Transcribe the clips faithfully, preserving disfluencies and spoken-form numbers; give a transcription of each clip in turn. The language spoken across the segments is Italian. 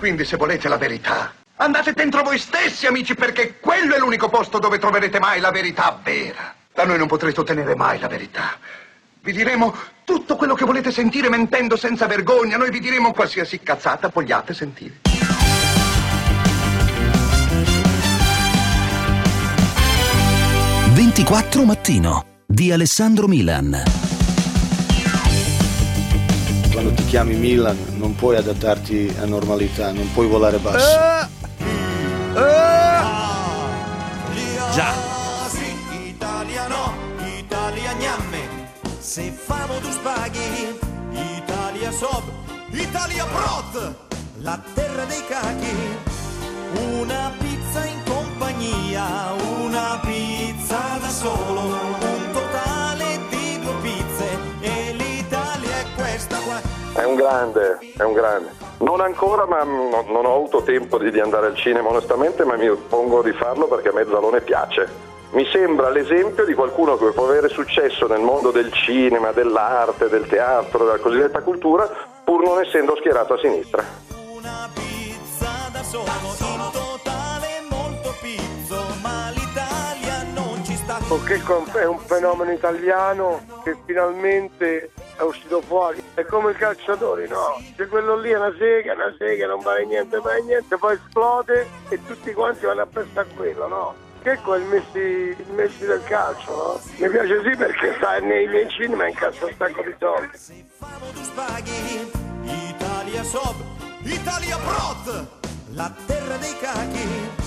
Quindi se volete la verità, andate dentro voi stessi, amici, perché quello è l'unico posto dove troverete mai la verità vera. Da noi non potrete ottenere mai la verità. Vi diremo tutto quello che volete sentire mentendo senza vergogna. Noi vi diremo qualsiasi cazzata vogliate sentire. ventiquattro Mattino di Alessandro Milan. Quando ti chiami Milan non puoi adattarti a normalità, non puoi volare basso. Uh, uh, già. Italiano, italianiamme, se famo tu spaghi, Italia Sob, Italia Prot, la terra dei cachi, una pizza in compagnia, una pizza da solo, un totale di due pizze e l'Italia è questa qua. È un grande, è un grande. Non ancora, ma no, non ho avuto tempo di, di andare al cinema onestamente, ma mi propongo di farlo perché a me Zalone piace. Mi sembra l'esempio di qualcuno che può avere successo nel mondo del cinema, dell'arte, del teatro, della cosiddetta cultura, pur non essendo schierato a sinistra. Una pizza da solo, in totale molto pizzo, ma l'Italia non ci sta. Checco è un fenomeno italiano che finalmente è uscito fuori. È come i calciatori, no? Se quello lì è una sega, una sega, non vale niente, vale niente, poi esplode e tutti quanti vanno a pensare a quello, no? Checco è il Messi, il Messi del calcio, no? Mi piace sì perché sta nei miei cinema incassa un sacco di soldi. Se famo tu spaghi, Italia Sob, Italia Prot, la terra dei cachi,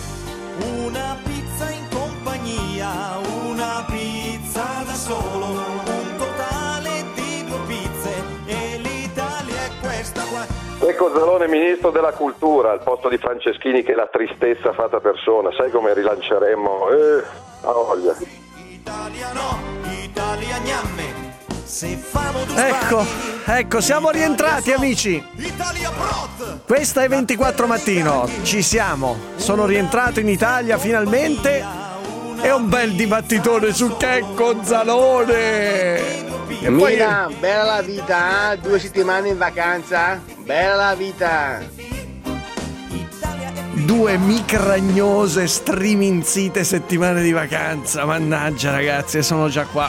una pizza in compagnia, una pizza da solo, un totale di due pizze e l'Italia è questa qua. Ecco Zalone ministro della cultura al posto di Franceschini che è la tristezza fatta persona. Sai come rilanceremmo? Eh, a voglia. Italiano, italianiamme, se famo tu Ecco, ecco, siamo rientrati amici. Italia Prot. Questa è ventiquattro Mattino, ci siamo. Sono rientrato in Italia finalmente. È un bel dibattitone su Checco Zalone. E Mira, poi... bella la vita, eh? Due settimane in vacanza, bella la vita. Due micragnose, striminzite settimane di vacanza. Mannaggia ragazzi, sono già qua.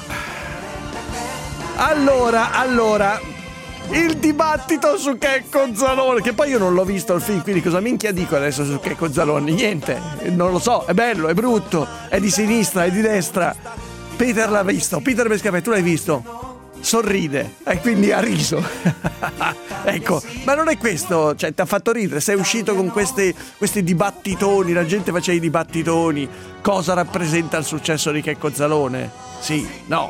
Allora, allora, il dibattito su Checco Zalone, che poi io non l'ho visto il film, quindi cosa minchia dico adesso su Checco Zalone? Niente, non lo so, è bello, è brutto, è di sinistra, è di destra. Peter l'ha visto, Peter Bescapè, tu l'hai visto? Sorride e quindi ha riso. Ecco, ma non è questo, cioè ti ha fatto ridere, sei uscito con questi, questi dibattitoni, la gente faceva i dibattitoni, cosa rappresenta il successo di Checco Zalone? Sì, no.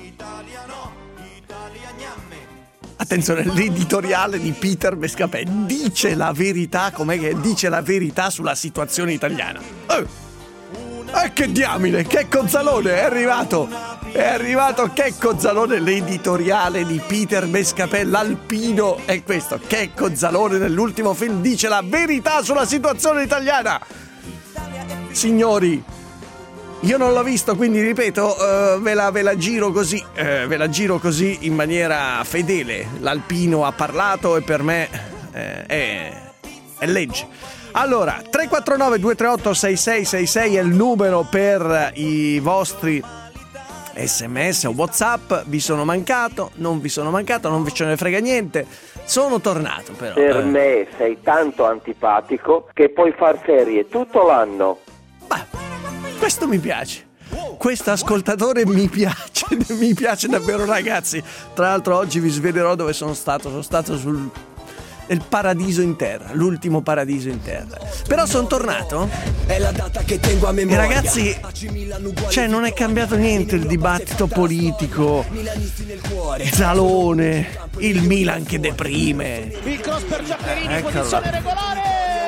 Attenzione, l'editoriale di Peter Bescapè dice la verità, com'è che dice la verità sulla situazione italiana. Eh! E che diamine, Checco Zalone è arrivato, è arrivato Checco Zalone, l'editoriale di Peter Bescapè, l'alpino è questo, Checco Zalone nell'ultimo film dice la verità sulla situazione italiana. Signori, io non l'ho visto, quindi ripeto, uh, ve, la, ve la giro così, uh, ve la giro così in maniera fedele, l'alpino ha parlato e per me uh, è, è legge. Allora, tre quattro nove due tre otto sei sei sei sei è il numero per i vostri sms o WhatsApp. Vi sono mancato, non vi sono mancato, non vi ce ne frega niente. Sono tornato però. Per eh. me sei tanto antipatico che puoi far ferie tutto l'anno. Beh, questo mi piace. Questo ascoltatore mi piace, mi piace davvero ragazzi. Tra l'altro oggi vi svelerò dove sono stato. Sono stato sul... il paradiso in terra, l'ultimo paradiso in terra. Però sono tornato e ragazzi, cioè non è cambiato niente il dibattito politico. Zalone, il Milan che deprime. Il cross per Giaccherini, posizione regolare.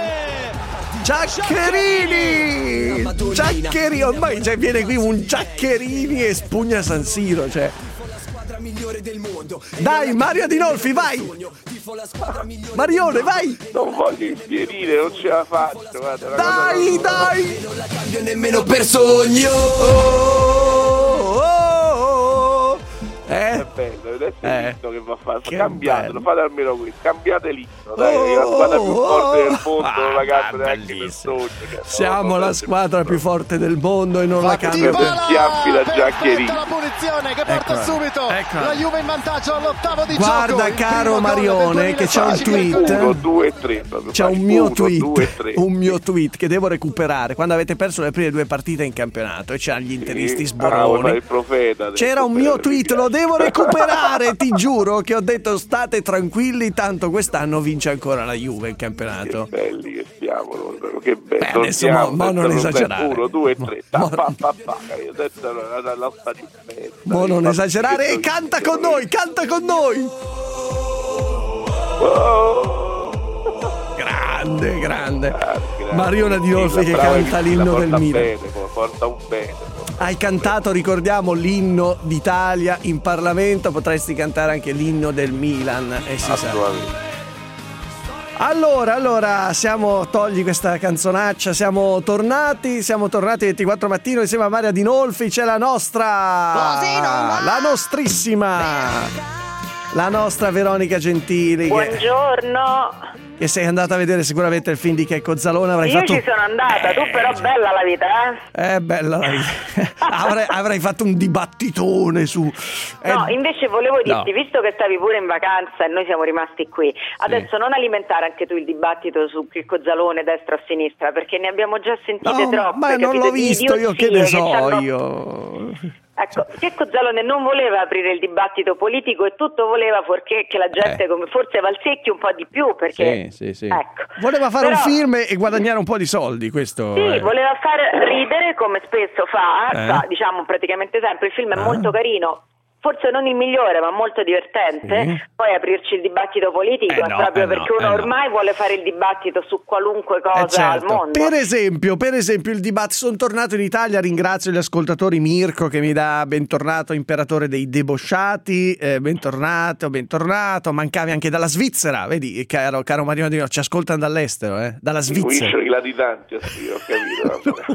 Giaccherini, Giaccherini, ormai cioè, viene qui un Giaccherini e spugna San Siro, cioè. Dai Mario Adinolfi, vai! Marione, vai! Non voglio infierire, non ce la faccio. Guarda, dai, dai! Non la cambio nemmeno per sogno. Oh, oh, oh, Eh? È bello, adesso Eh. è l'inno che va fatto. Che Cambiatelo, bello. fate almeno questo, cambiate l'inno, dai, Oh, la squadra più forte del mondo, ah, ragazzi, neanche per bellissimo. sogno. Cioè, Siamo no, la no, squadra più forte del mondo e non la cambia. Dybala! Schiaffi la giacchierina. La punizione che porta Eccola, subito eccola. la Juve in vantaggio all'ottavo di Guarda, gioco. Il caro primo gol Marione, del che c'è un duemilasedici. tweet. uno, due, tre. C'è un mio uno, tweet, due, tre. un mio tweet che devo recuperare quando avete perso le prime due partite in campionato e c'erano gli interisti Sì. Ah, vuoi fare sboroni. il profeta adesso, C'era un però, mio mi tweet, piace. lo devo recuperare, ti giuro che ho detto state tranquilli, tanto quest'anno vince ancora la Juve il campionato. Che belli che siamo, che belli. Beh, adesso Torniamo, mo- mo non adesso esagerare. uno, due, tre. Mo- Pa, pa, pa, pa. Io adesso la, la, la sta di merda. Mo non Io esagerare e faccio canta schifo, con noi, canta con noi. Oh. Grande, grande. Grazie, grazie. Mariona Dinolfi Sì, che la brava canta che l'inno la del porta Milan. bene, porta un bene. Hai cantato, ricordiamo, l'inno d'Italia in Parlamento, potresti cantare anche l'inno del Milan e si sa. Assolutamente. Allora, allora, siamo, togli questa canzonaccia, siamo tornati, siamo tornati ventiquattro mattino insieme a Maria Dinolfi, c'è la nostra, Così non va. la nostrissima, la nostra Veronica Gentili, che, Buongiorno. che sei andata a vedere sicuramente il film di Checco Zalone, avrai Io fatto... ci sono andata, tu però bella la vita, eh? È bella la vita. Avrai, avrai fatto un dibattitone su... No, eh, invece volevo dirti, no. visto che stavi pure in vacanza e noi siamo rimasti qui, adesso non alimentare anche tu il dibattito su Checco Zalone destra o sinistra, perché ne abbiamo già sentite No, troppe. ma non capito, l'ho di visto, io che idiozie ne so c'hanno- io. Ecco, Checco Zalone non voleva aprire il dibattito politico e tutto voleva fuorché che la gente Eh. come forse Valsecchi un po' di più, perché Sì, sì, sì. ecco. Voleva fare Però- un film e guadagnare un po' di soldi, questo. Sì, eh. voleva far ridere come spesso fa, Eh? fa, diciamo praticamente sempre. Il film è Ah. molto carino, forse non il migliore, ma molto divertente. Sì. Poi aprirci il dibattito politico Eh è no, proprio eh no, perché uno eh no. ormai vuole fare il dibattito su qualunque cosa Eh, certo. al mondo. Per esempio, per esempio il dibattito, sono tornato in Italia, ringrazio gli ascoltatori, Mirko che mi dà bentornato imperatore dei debosciati, eh, bentornato, bentornato, mancavi anche dalla Svizzera, vedi caro, caro Mariano Di No, ci ascoltano dall'estero, eh, dalla Svizzera. Cominciano i latitanti, sì, ho capito.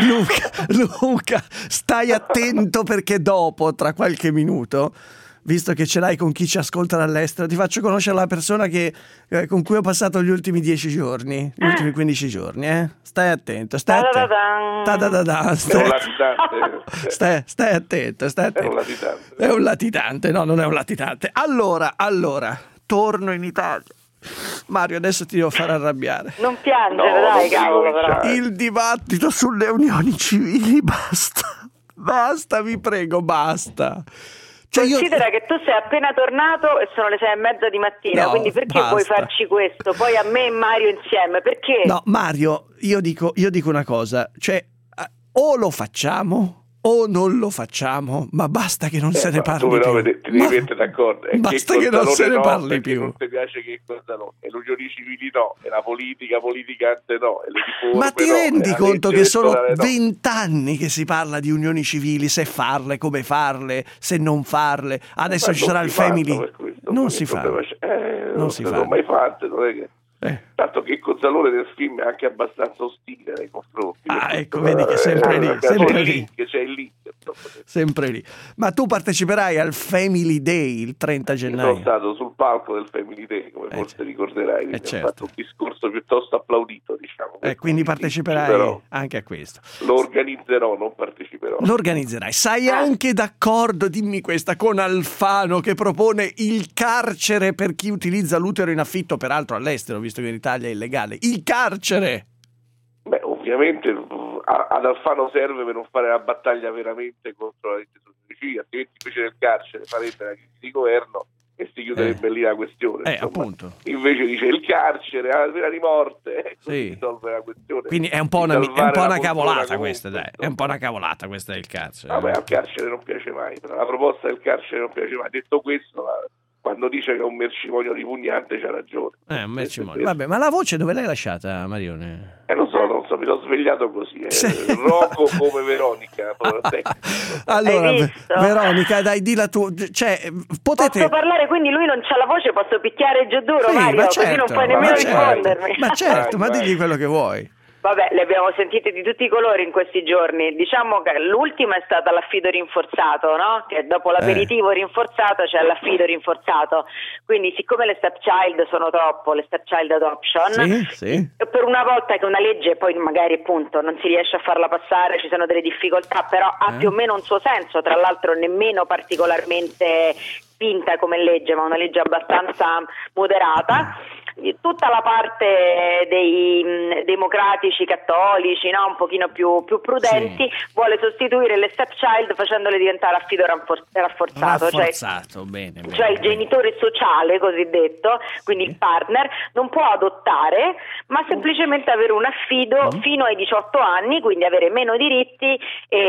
Luca, Luca, stai attento perché dopo, tra qualche minuto, visto che ce l'hai con chi ci ascolta dall'estero, ti faccio conoscere la persona che, eh, con cui ho passato gli ultimi dieci giorni, gli ultimi quindici giorni, eh? Stai attento, stai attento. Ta-da-da-dan. Ta-da-da-da, È un Stai, latitante. stai, stai attento, stai È attento. un latitante. È un latitante, no, non è un latitante. Allora, allora, torno in Italia. Mario, adesso ti devo far arrabbiare. Non piangere, No, dai, non cavolo, ricominciare. però. Il dibattito sulle unioni civili, basta. Basta, vi prego, basta. Cioè io... Considera che tu sei appena tornato e sono le sei e mezza di mattina, No, quindi perché basta. vuoi farci questo? Poi a me e Mario insieme, perché? No, Mario, io dico, io dico una cosa, cioè eh, o lo facciamo o non lo facciamo, ma basta che non Eh, se ne ma parli tu però più. vedi- ti devi Ma- mettere d'accordo. È Basta Checco che non Zalone se ne no, parli perché più. non ti piace Checco Zalone, e le unioni civili no, e la politica politicante no, e le riforme Ma ti no, rendi e la conto legge che sono elettorale no. vent'anni che si parla di unioni civili, se farle, come farle, se non farle. Adesso Ma ci non sarà il si fanno family. per questo, Non ma si che fa. problema c'è? Eh, Non non si si fa. sono mai fatte, non è che... Eh. Tanto che Cozzalone nel film è anche abbastanza ostile nei confronti. Ah, per ecco, questo, vedi che eh, sempre eh, lì, c'è sempre il lì. link, c'è il link. insomma. Sempre lì. Ma tu parteciperai al Family Day il trenta Sono gennaio? stato sul palco del Family Day, come Eh, forse certo. ricorderai, quindi Eh, certo. ho fatto un discorso piuttosto applaudito, diciamo. Eh, quindi parteciperai Però anche a questo. lo organizzerò, non parteciperò. Lo organizzerai. Sei anche d'accordo, dimmi questa, con Alfano che propone il carcere per chi utilizza l'utero in affitto, peraltro all'estero, visto che in Italia è illegale. Il carcere! Beh, ovviamente a- ad Alfano serve per non fare la battaglia veramente contro la legge suicida, altrimenti invece del carcere farebbe la crisi di governo e si chiuderebbe Eh. lì la questione. Eh, insomma. appunto. Invece dice il carcere, la pena di morte, e così Sì. risolve la questione. Quindi è un po' una, Di è un salvare po' la una poltrona cavolata comunque, questa, dai. È un po' una cavolata questa del carcere. Vabbè, al carcere non piace mai, però la proposta del carcere non piace mai. Detto questo, la- quando dice che è un mercimonio ripugnante c'ha ragione. Eh, un mercimonio. Vabbè, ma la voce dove l'hai lasciata, Marione? Eh, lo so, non so, mi sono svegliato così. Eh. Sì. Rocco come Veronica. proprio tecnico. Allora, Hai visto? Veronica, dai, di la tua... Cioè, potete... Posso parlare, quindi lui non c'ha la voce, posso picchiare giù duro, Sì, Mario, ma così certo, non puoi ma nemmeno certo, rispondermi. ma certo, ma Vai, digli vai. quello che vuoi. Vabbè, le abbiamo sentite di tutti i colori in questi giorni. Diciamo che l'ultima è stata l'affido rinforzato, no? Che dopo l'aperitivo eh. rinforzato c'è l'affido rinforzato. Quindi, siccome le stepchild sono troppo, le stepchild adoption, sì, sì. per una volta che una legge poi magari appunto non si riesce a farla passare, ci sono delle difficoltà, però ha eh. più o meno un suo senso, tra l'altro nemmeno particolarmente spinta come legge, ma una legge abbastanza moderata. Tutta la parte dei mh, democratici cattolici, no? Un pochino più, più prudenti, sì. vuole sostituire le stepchild facendole diventare affido raffor- rafforzato, rafforzato cioè, bene, bene, cioè il bene. genitore sociale cosiddetto, quindi sì. il partner non può adottare, ma semplicemente avere un affido mm. fino ai diciotto anni, quindi avere meno diritti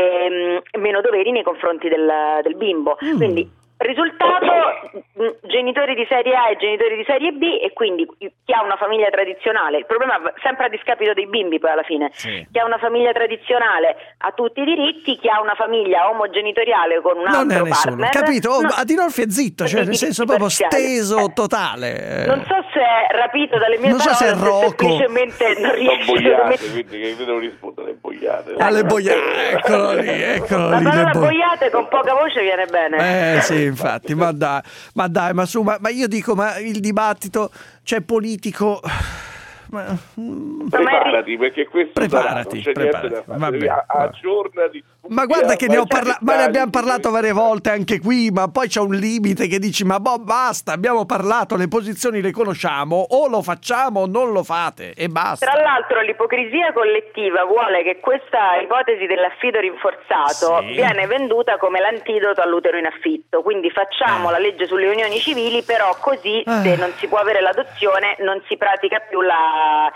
e mh, meno doveri nei confronti del, del bimbo. Mm. Quindi risultato, genitori di serie A e genitori di serie B, e quindi chi ha una famiglia tradizionale, il problema è sempre a discapito dei bimbi poi alla fine, sì. chi ha una famiglia tradizionale ha tutti i diritti, chi ha una famiglia omogenitoriale con un non altro è nessuno, partner, capito? Oh, no. Adinolfi è zitto, cioè nel senso proprio steso, eh. totale. Non so se è rapito dalle mie non parole, so se è Rocco. semplicemente non riesce boiate, quindi che devo rispondere alle boiate. Alle boiate, eccolo lì, eccolo la lì. parola bo- boiate con poca voce viene bene. Eh sì, infatti, ma dai, ma dai, ma su, ma, ma io dico, ma il dibattito, cioè politico, ma, mm, preparati, perché questo preparati, sarà, non c'è preparati, niente da fare. vabbè, A- aggiornati. Ma guarda che ne ho parla- ma ne abbiamo parlato varie volte anche qui, ma poi c'è un limite che dici ma boh, basta, abbiamo parlato, le posizioni le conosciamo, o lo facciamo o non lo fate e basta. Tra l'altro l'ipocrisia collettiva vuole che questa ipotesi dell'affido rinforzato sì. viene venduta come l'antidoto all'utero in affitto, quindi facciamo eh. la legge sulle unioni civili, però così eh. se non si può avere l'adozione non si pratica più la,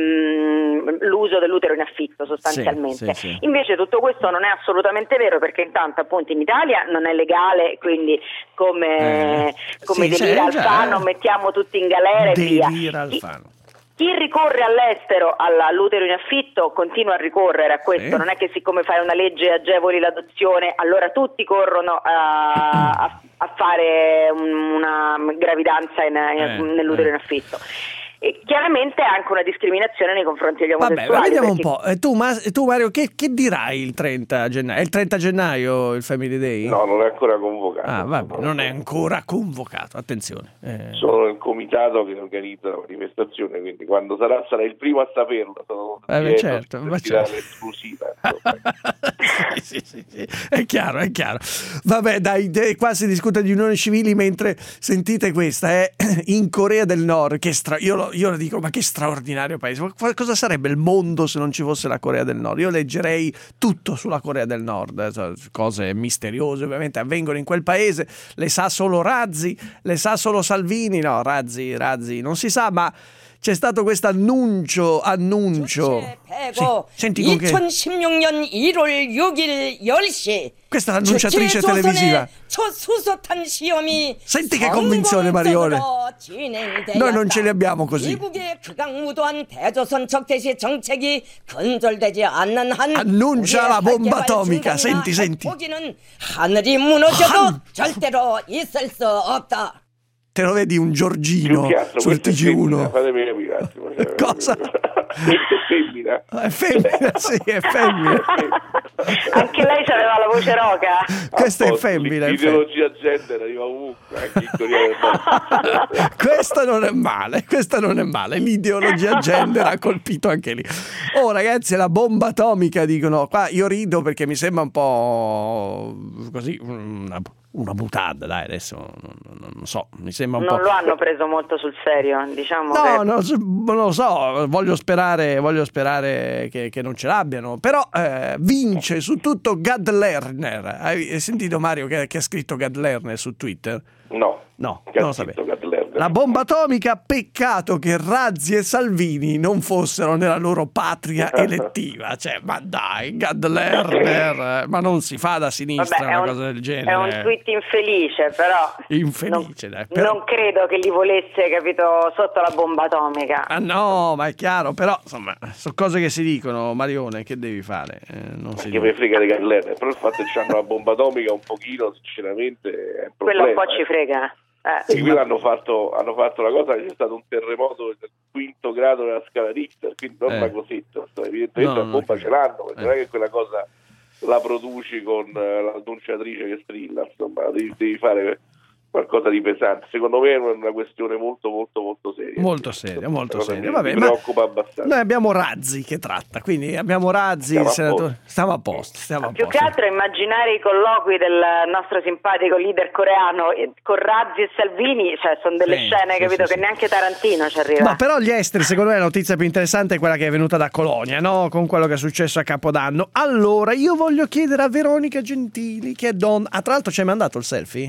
mh, l'uso dell'utero in affitto sostanzialmente. Sì, sì, sì. Invece tutto questo non è assolutamente vero, perché intanto appunto in Italia non è legale, quindi come, eh. come sì, Delira sì, Alfano già. mettiamo tutti in galera e via. Delira Alfano. Chi ricorre all'estero all'utero in affitto continua a ricorrere a questo, sì. non è che siccome fai una legge agevoli l'adozione allora tutti corrono a, a, a fare una gravidanza in, eh, nell'utero eh. in affitto. E chiaramente è anche una discriminazione nei confronti degli omosessuali. Vabbè, ma vediamo perché... un po'. Eh, tu, ma, tu Mario, che, che dirai il trenta gennaio? È il trenta gennaio il Family Day? No, non è ancora convocato. Ah, vabbè, non è ancora convocato, attenzione. Eh. Sono il comitato che organizza la manifestazione, quindi quando sarà sarà il primo a saperlo. Sono eh, beh, certo, per ma tirare certo. l'esclusiva. sì, sì, sì, è chiaro, è chiaro. Vabbè, dai, de- qua si discute di unioni civili mentre sentite questa, eh, in Corea del Nord, che stra- io lo Io lo dico, ma che straordinario paese. Cosa sarebbe il mondo se non ci fosse la Corea del Nord? Io leggerei tutto sulla Corea del Nord, cose misteriose ovviamente avvengono in quel paese, le sa solo Razzi, le sa solo Salvini, no, Razzi, Razzi non si sa, ma c'è stato questo annuncio, annuncio. Sì, senti con che... 이천십육 년 일월 육일 열 시 Questa è l'annunciatrice televisiva. 첫 수소탄 시험이 Senti che convinzione, Marione. Noi non ce li abbiamo così. 미국의 극악무도한 대조선 적대시 정책이 건절되지 않는 한 annuncia la bomba atomica. Senti, senti. 거기는 하늘이 무너져도 절대로 있을 수 없다. Te lo vedi un Giorgino sul T G uno? Fatemi capire un attimo. Cosa? Questa è femmina. È femmina, sì, è femmina. Anche lei c'aveva la voce roca. Questa è femmina. L'ideologia gender arriva ovunque, anche in Corea del Nord. Questa non è male, questa non è male. L'ideologia gender ha colpito anche lì. Oh ragazzi, la bomba atomica, dicono. Qua io rido perché mi sembra un po' così una, una buttada, dai, adesso non, non so, mi sembra un non po'. Non lo hanno preso molto sul serio, diciamo. No, che... no, non lo so, voglio sperare, voglio sperare che, che non ce l'abbiano, però eh, vince su tutto Gad Lerner. Hai sentito Mario che, che ha scritto Gad Lerner su Twitter? No. No, non lo sapevo. La bomba atomica, peccato che Razzi e Salvini non fossero nella loro patria elettiva. Cioè, ma dai, Gad Lerner, ma non si fa da sinistra. Vabbè, una un, cosa del genere. È un tweet infelice, però. Infelice, non, dai. Però... non credo che li volesse, capito, sotto la bomba atomica. Ah no, ma è chiaro, però insomma, sono cose che si dicono, Marione, che devi fare? Eh, non si che mi frega di Gad Lerner, però il fatto che c'hanno la bomba atomica un pochino, sinceramente, è un problema. Quello un po' ci frega. Eh. E qui hanno fatto, hanno fatto la cosa che c'è stato un terremoto del quinto grado della scala Richter, quindi non Eh. una cosetta, evidentemente No, la bomba no, ce l'hanno, perché eh. non è che quella cosa la produci con eh, l'annunciatrice che strilla, insomma, devi, devi fare qualcosa di pesante. Secondo me è una questione molto molto molto seria. Molto seria, molto Una cosa seria. che Vabbè, mi ma preoccupa abbastanza. noi abbiamo Razzi che tratta, quindi abbiamo Razzi, Stiamo il a senatore. Stiamo a posto, stiamo a Più posto. che altro immaginare i colloqui del nostro simpatico leader coreano eh, con Razzi e Salvini, cioè sono delle Sì, scene, sì, capito, sì, che sì. neanche Tarantino ci arriva. Ma però gli esteri, secondo me la notizia più interessante è quella che è venuta da Colonia, no? Con quello che è successo a Capodanno. Allora, io voglio chiedere a Veronica Gentili, che è donna. Ah, tra l'altro ci hai mandato il selfie?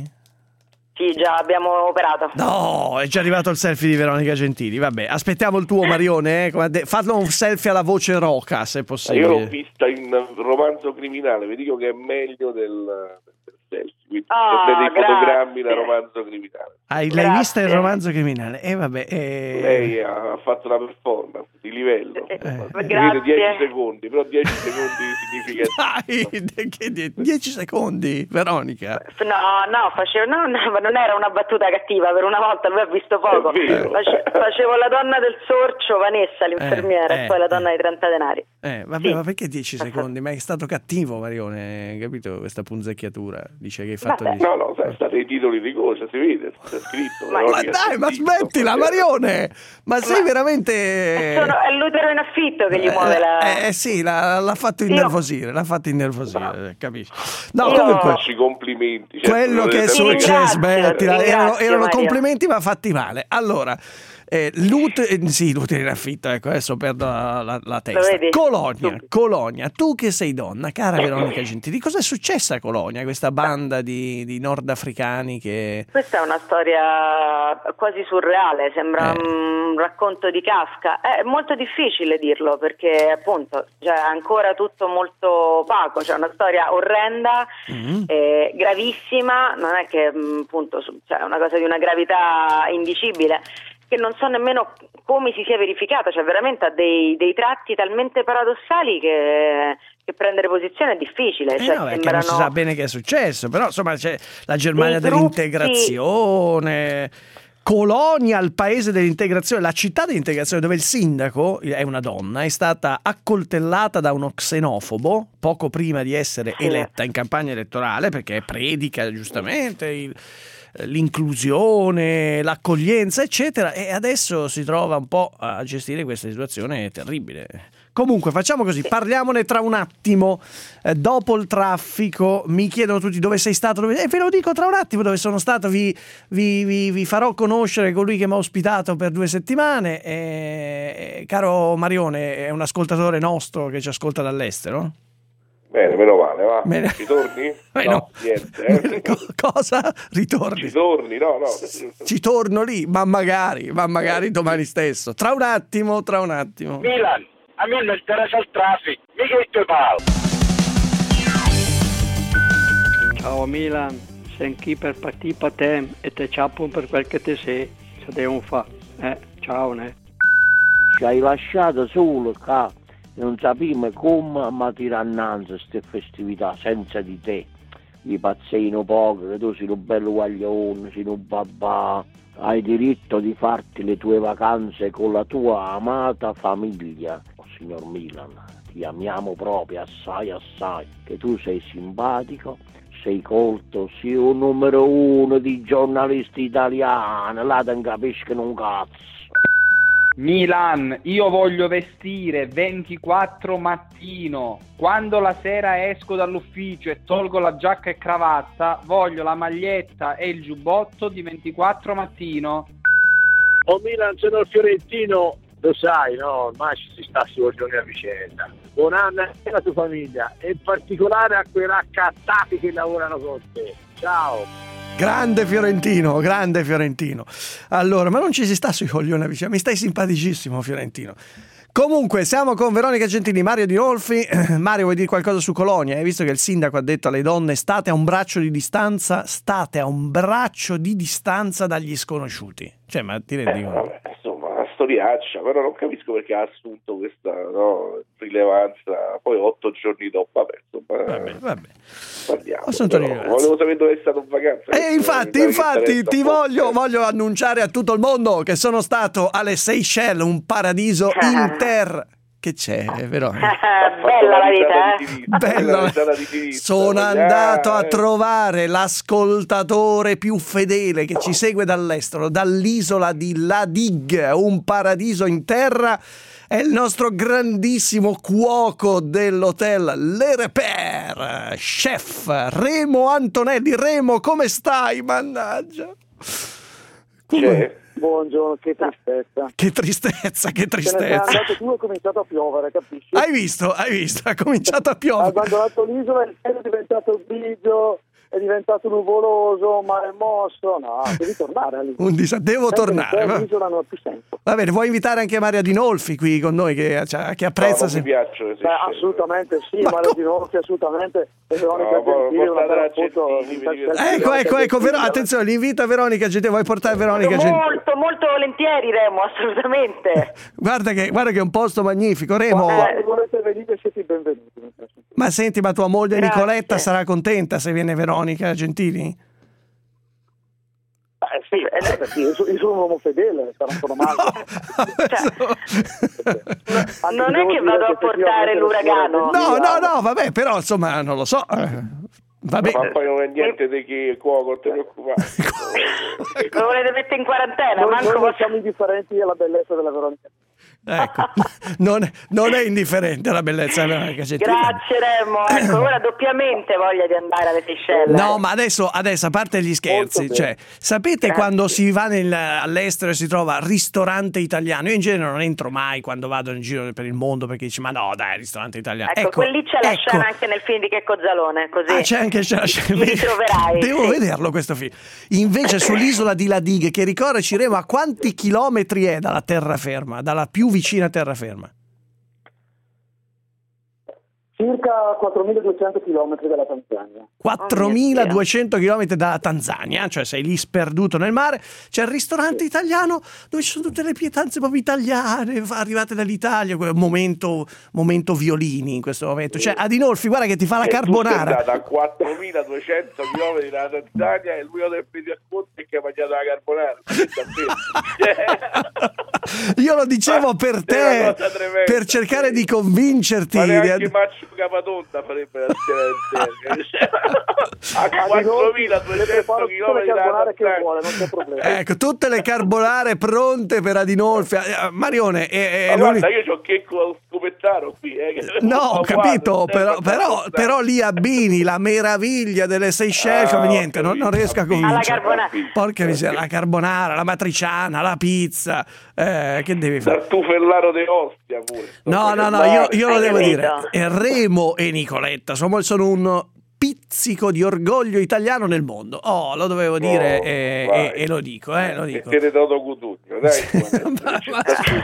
Sì, già abbiamo operato. No, è già arrivato il selfie di Veronica Gentili. Vabbè, aspettiamo il tuo, Marione. Eh? Come ha de- Fallo un selfie alla voce roca, se possibile. Io l'ho vista in Romanzo Criminale, vi dico che è meglio del, del selfie, quindi Ah, se dei grazie. fotogrammi da Romanzo Criminale. Hai, l'hai Grazie. vista il romanzo criminale? E eh, vabbè. Eh... Lei ha fatto una performance di livello, Eh, insomma, eh, si vede dieci grazie. secondi, però dieci secondi significativi. Dai, de- che die- dieci secondi, Veronica. No, no, facevo, no, no, ma non era una battuta cattiva, per una volta lui ha visto poco. È vero. Face- facevo la donna del sorcio, Vanessa, l'infermiera, Eh, e poi la eh, donna di trenta denari. Eh, vabbè, Sì. ma perché dieci secondi? Ma è stato cattivo, Marione, capito? Questa punzecchiatura. Dice che hai fatto Vabbè. dieci- No, no, sai, state i titoli di cosa, si vede, c'è scritto. Ma- no? Ma Che dai, ma scritto, smettila, Marione! Ma sei veramente... Sono- è l'utero in affitto che gli muove la... Eh, eh, sì, l'ha, l'ha fatto Io- innervosire, l'ha fatto innervosire, eh, capisci? No, Io- comunque, Facci i complimenti. certo, quello non che è dovete Sì, successo, ringrazio, smettila, ringrazio, erano, erano Mario. complimenti ma fatti male. Allora, eh, l'ut- eh, sì, l'utero in affitto, ecco, adesso perdo la, la- la testa. Lo vedi? Colonia, Tu- Colonia, tu che sei donna, cara Veronica Gentili, cosa è successo a Colonia, questa banda di, di nordafricani che... Questa è una storia quasi surreale, sembra Eh. un racconto di Kafka. È molto difficile dirlo perché appunto cioè, è ancora tutto molto opaco, c'è una storia orrenda, Mm. eh, gravissima, non è che mh, appunto su- cioè, è una cosa di una gravità indicibile, che non so nemmeno come si sia verificata, cioè veramente ha dei, dei tratti talmente paradossali che, che prendere posizione è difficile. Eh Cioè, no, è che sembrano... non si sa bene che è successo, però insomma c'è la Germania Dei gruppi- dell'integrazione, Colonia, il paese dell'integrazione, la città dell'integrazione dove il sindaco è una donna, è stata accoltellata da uno xenofobo poco prima di essere Sì. eletta in campagna elettorale perché predica giustamente il- l'inclusione, l'accoglienza, eccetera, e adesso si trova un po' a gestire questa situazione terribile. Comunque facciamo così, parliamone tra un attimo. Eh, dopo il traffico mi chiedono tutti dove sei stato, dove... e ve lo dico tra un attimo dove sono stato, vi, vi, vi, vi farò conoscere colui che mi ha ospitato per due settimane. E, caro Marione, è un ascoltatore nostro che ci ascolta dall'estero. Bene, meno male, va. Bene. Ci torni? Eh, no, no. niente. Eh. Co- cosa? Ritorni? Ci torni, no, no. Ci torno lì, ma magari, ma magari domani stesso. Tra un attimo, tra un attimo. Milan, a me non interessa il traffico, mica il tuo palo. Ciao Milan, sei chi per partire per te e te ciappo per quel che te sei, se devo fare. Eh, ciao ne. Ci hai lasciato solo qua, non sappiamo come ma tirannanza queste festività senza di te. I pazzino poco, che tu sei un bello guaglione, sei un babà. Hai diritto di farti le tue vacanze con la tua amata famiglia. Oh, signor Milan, ti amiamo proprio assai assai, che tu sei simpatico, sei colto, sei un numero uno di giornalisti italiani, là non capiscono un cazzo. Milan, io voglio vestire ventiquattro mattino. Quando la sera esco dall'ufficio e tolgo la giacca e cravatta, voglio la maglietta e il giubbotto di ventiquattro mattino. O Milan, sono il fiorentino, lo sai, no? Ormai ci si sta svolgendo a vicenda. Buon anno alla tua famiglia e in particolare a quei raccattati che lavorano con te. Ciao! Grande Fiorentino, grande Fiorentino. Allora, ma non ci si sta sui coglioni a vicenda, mi stai simpaticissimo Fiorentino. Comunque, siamo con Veronica Gentili, Mario Di Rolfi. Mario, vuoi dire qualcosa su Colonia? Hai visto che il sindaco ha detto alle donne state a un braccio di distanza, state a un braccio di distanza dagli sconosciuti. Cioè, ma ti rendi Eh, conto? vabbè, insomma, storiaccia, però non capisco perché ha assunto questa, no, rilevanza poi otto giorni dopo. Vabbè, insomma, vabbè, vabbè. Parliamo, Assunto però, rilevanza. volevo sapere dove è stato in vacanza. E infatti, Mi infatti interessa ti un po'. voglio, voglio annunciare a tutto il mondo che sono stato alle Seychelles, un paradiso inter... Che c'è, Veronica? Bella la vita, eh? Bello. Sono Ah, andato a eh. trovare l'ascoltatore più fedele che ci segue dall'estero, dall'isola di La Digue, un paradiso in terra. È il nostro grandissimo cuoco dell'hotel Le Repère, chef Remo Antonelli. Remo, come stai? Mannaggia. Come... Buongiorno, che tristezza. Che tristezza, che Se ne sei tristezza. andato tu, è cominciato a piovere, capisci? Hai visto, hai visto, ha cominciato a Ha piovere. abbandonato l'isola, il cielo è diventato grigio, è diventato nuvoloso, ma è mosso. No, devi tornare all'isola. Un dis- devo Sempre tornare. che Va. l'isola non ha più senso. Va bene, vuoi invitare anche Maria Dinolfi qui con noi che, cioè, che apprezza No, non mi se... piacciono le Beh, Seychelles. assolutamente sì, Ma ma, co- le ginocchia assolutamente. E Veronica No, poi Gentili, una portate bella la foto. Gentili, un mi bel- Ecco, ecco, ecco, Vero- attenzione, l'invito a Veronica Gentili, vuoi portare Veronica Gentili? Molto, molto volentieri, Remo, assolutamente. Guarda che, guarda che è un posto magnifico, Remo. Quando volete venire siete i benvenuti. Ma senti, ma tua moglie Grazie. Nicoletta sarà contenta se viene Veronica Gentili? Eh sì, eh, perché io, so- io sono un uomo fedele, sarà ancora male. Anzi, Non è devo che dire vado a effettivamente portare lo l'uragano. No, no, no, vabbè, però insomma, non lo so. eh, Va Ma bene. poi non è niente di che cuoco, non ti preoccupare. Lo volete mettere in quarantena? Noi, Manco noi non posso... siamo indifferenti alla bellezza della Veronica. Ecco, non, non è indifferente la bellezza della Veronica Gentili. Grazie Remo, ecco, ora doppiamente voglia di andare alle Seychelles. No, ma adesso, adesso a parte gli scherzi, Molto cioè, sapete Grazie. quando si va nel- all'estero e si trova ristorante italiano? Io in genere non entro mai quando vado in giro per il mondo perché dici ma no dai, ristorante italiano. Ecco, quel lì c'è la ecco. scena anche nel film di Checco Zalone, così Ah, c'è anche c'è la scena. ti ritroverai. Devo sì. vederlo questo film. Invece sull'isola di La Digue, che ricordaci Remo, a quanti chilometri è dalla terraferma, dalla più vicina terraferma? Circa quattromiladuecento chilometri dalla Tanzania. quattromiladuecento chilometri dalla Tanzania, cioè sei lì sperduto nel mare. C'è il ristorante italiano dove ci sono tutte le pietanze proprio italiane arrivate dall'Italia. Quel momento, momento violini in questo momento. Cioè Adinolfi, guarda che ti fa la E tu sei carbonara. andato a quattromiladuecento chilometri dalla Tanzania e il mio del medio racconto è che ha mangiato la carbonara. Io lo dicevo per È una te, cosa tremenda, per cercare sì. di convincerti. Ma di- neanche Maccio Capatonda farebbe la scena del genere. A quattromiladuecento chilometri dalla carbonare che Tanzania. vuole, non c'è problema. Ecco, tutte le carbonare pronte per Adinolfi. Eh, Marione, è, è Ma l'uni- guarda, io c'ho Checco Scopettaro qui. Eh, che- No, ho uguale, capito, eh, però, ma- però, però lì abbini la meraviglia delle Seychelles, Ah, come ho niente, non, non riesco a capito. convincere. Alla carbonara. Porca miseria, la carbonara, la matriciana, la pizza, eh, che devi fare? Tartufellaro de Ostia pure. No, no, no, io, io lo Hai devo capito? dire, eh, Remo e Nicoletta sono, sono un pizzico di orgoglio italiano nel mondo. Oh, lo dovevo dire Oh, e, vai. e- e lo dico, eh, lo E dico. siete dato Cutugno, dai. Ma- ma-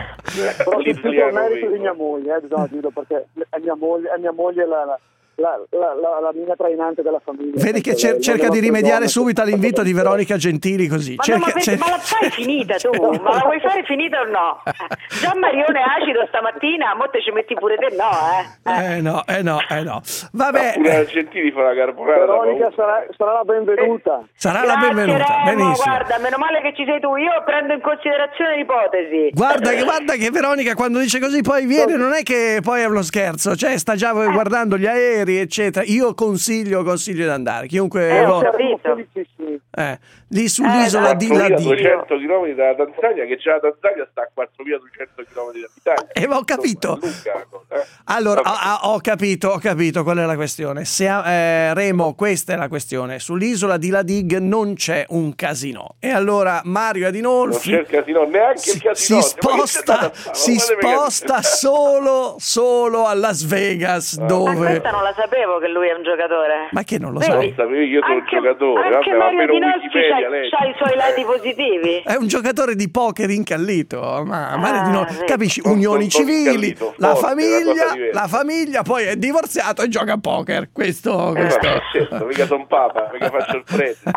Però tutto il L'italiano merito vero. di mia moglie, eh, bisogna dirlo, perché è mia moglie, è mia moglie la, la, la, la, la, la linea trainante della famiglia. Vedi che Perché cer- lei cerca non di è rimediare donna, subito all'invito di Veronica Gentili così. Ma, no, Cerca- ma, cer- ma la fai finita tu? Ma la vuoi fare finita o no? Già Marione è acido stamattina, a mo te ci metti pure te, no, eh? Eh no, eh no, eh no. Vabbè, Pure Argentini fa la carbonara. da Veronica paura. sarà, sarà la benvenuta. sarà la Grazie, benvenuta. Remo, Benissimo. guarda, meno male che ci sei tu, io prendo in considerazione l'ipotesi. Guarda che, guarda che Veronica quando dice così poi viene, non è che poi è uno scherzo, cioè sta già guardando gli aerei eccetera. Io consiglio, consiglio di andare, chiunque Eh, ho vo- capito. Felicissimi. eh, lì sull'isola Eh, di La Digue. quattromiladuecento chilometri dalla Tanzania, che c'è la Tanzania sta a quattromiladuecento chilometri dall'Italia. Eh, ma ho capito. Insomma, è lunga la cosa, eh. Allora, Vabbè. ah, ah, ho capito, ho capito qual è la questione. Se, eh, Remo, questa è la questione. Sull'isola di La Digue non c'è un casino. E allora Mario Non Adinolfi c'è il casino, neanche si, il casino. si Ma che c'è sposta, da fare? si Ma guarda che- sposta solo, solo a Las Vegas, Ma dove... questa non la sapevo che lui è un giocatore. Ma che non lo Vedi? sai? Non sapevo, io sono Anche- un giocatore, anche vabbè, ma Mario meno Dinolfi Wikipedia, c'ha, lei. c'ha i suoi lati positivi. È un giocatore di poker incallito, ma Mario Ah, Adinolfi, vedi. capisci? Non- Unioni non- non civili, incallito, la forte, famiglia cosa famiglia, diversa. la famiglia poi è divorziato e gioca a poker. Questo, Eh, questo. certo, mica son papa, mica faccio il prete.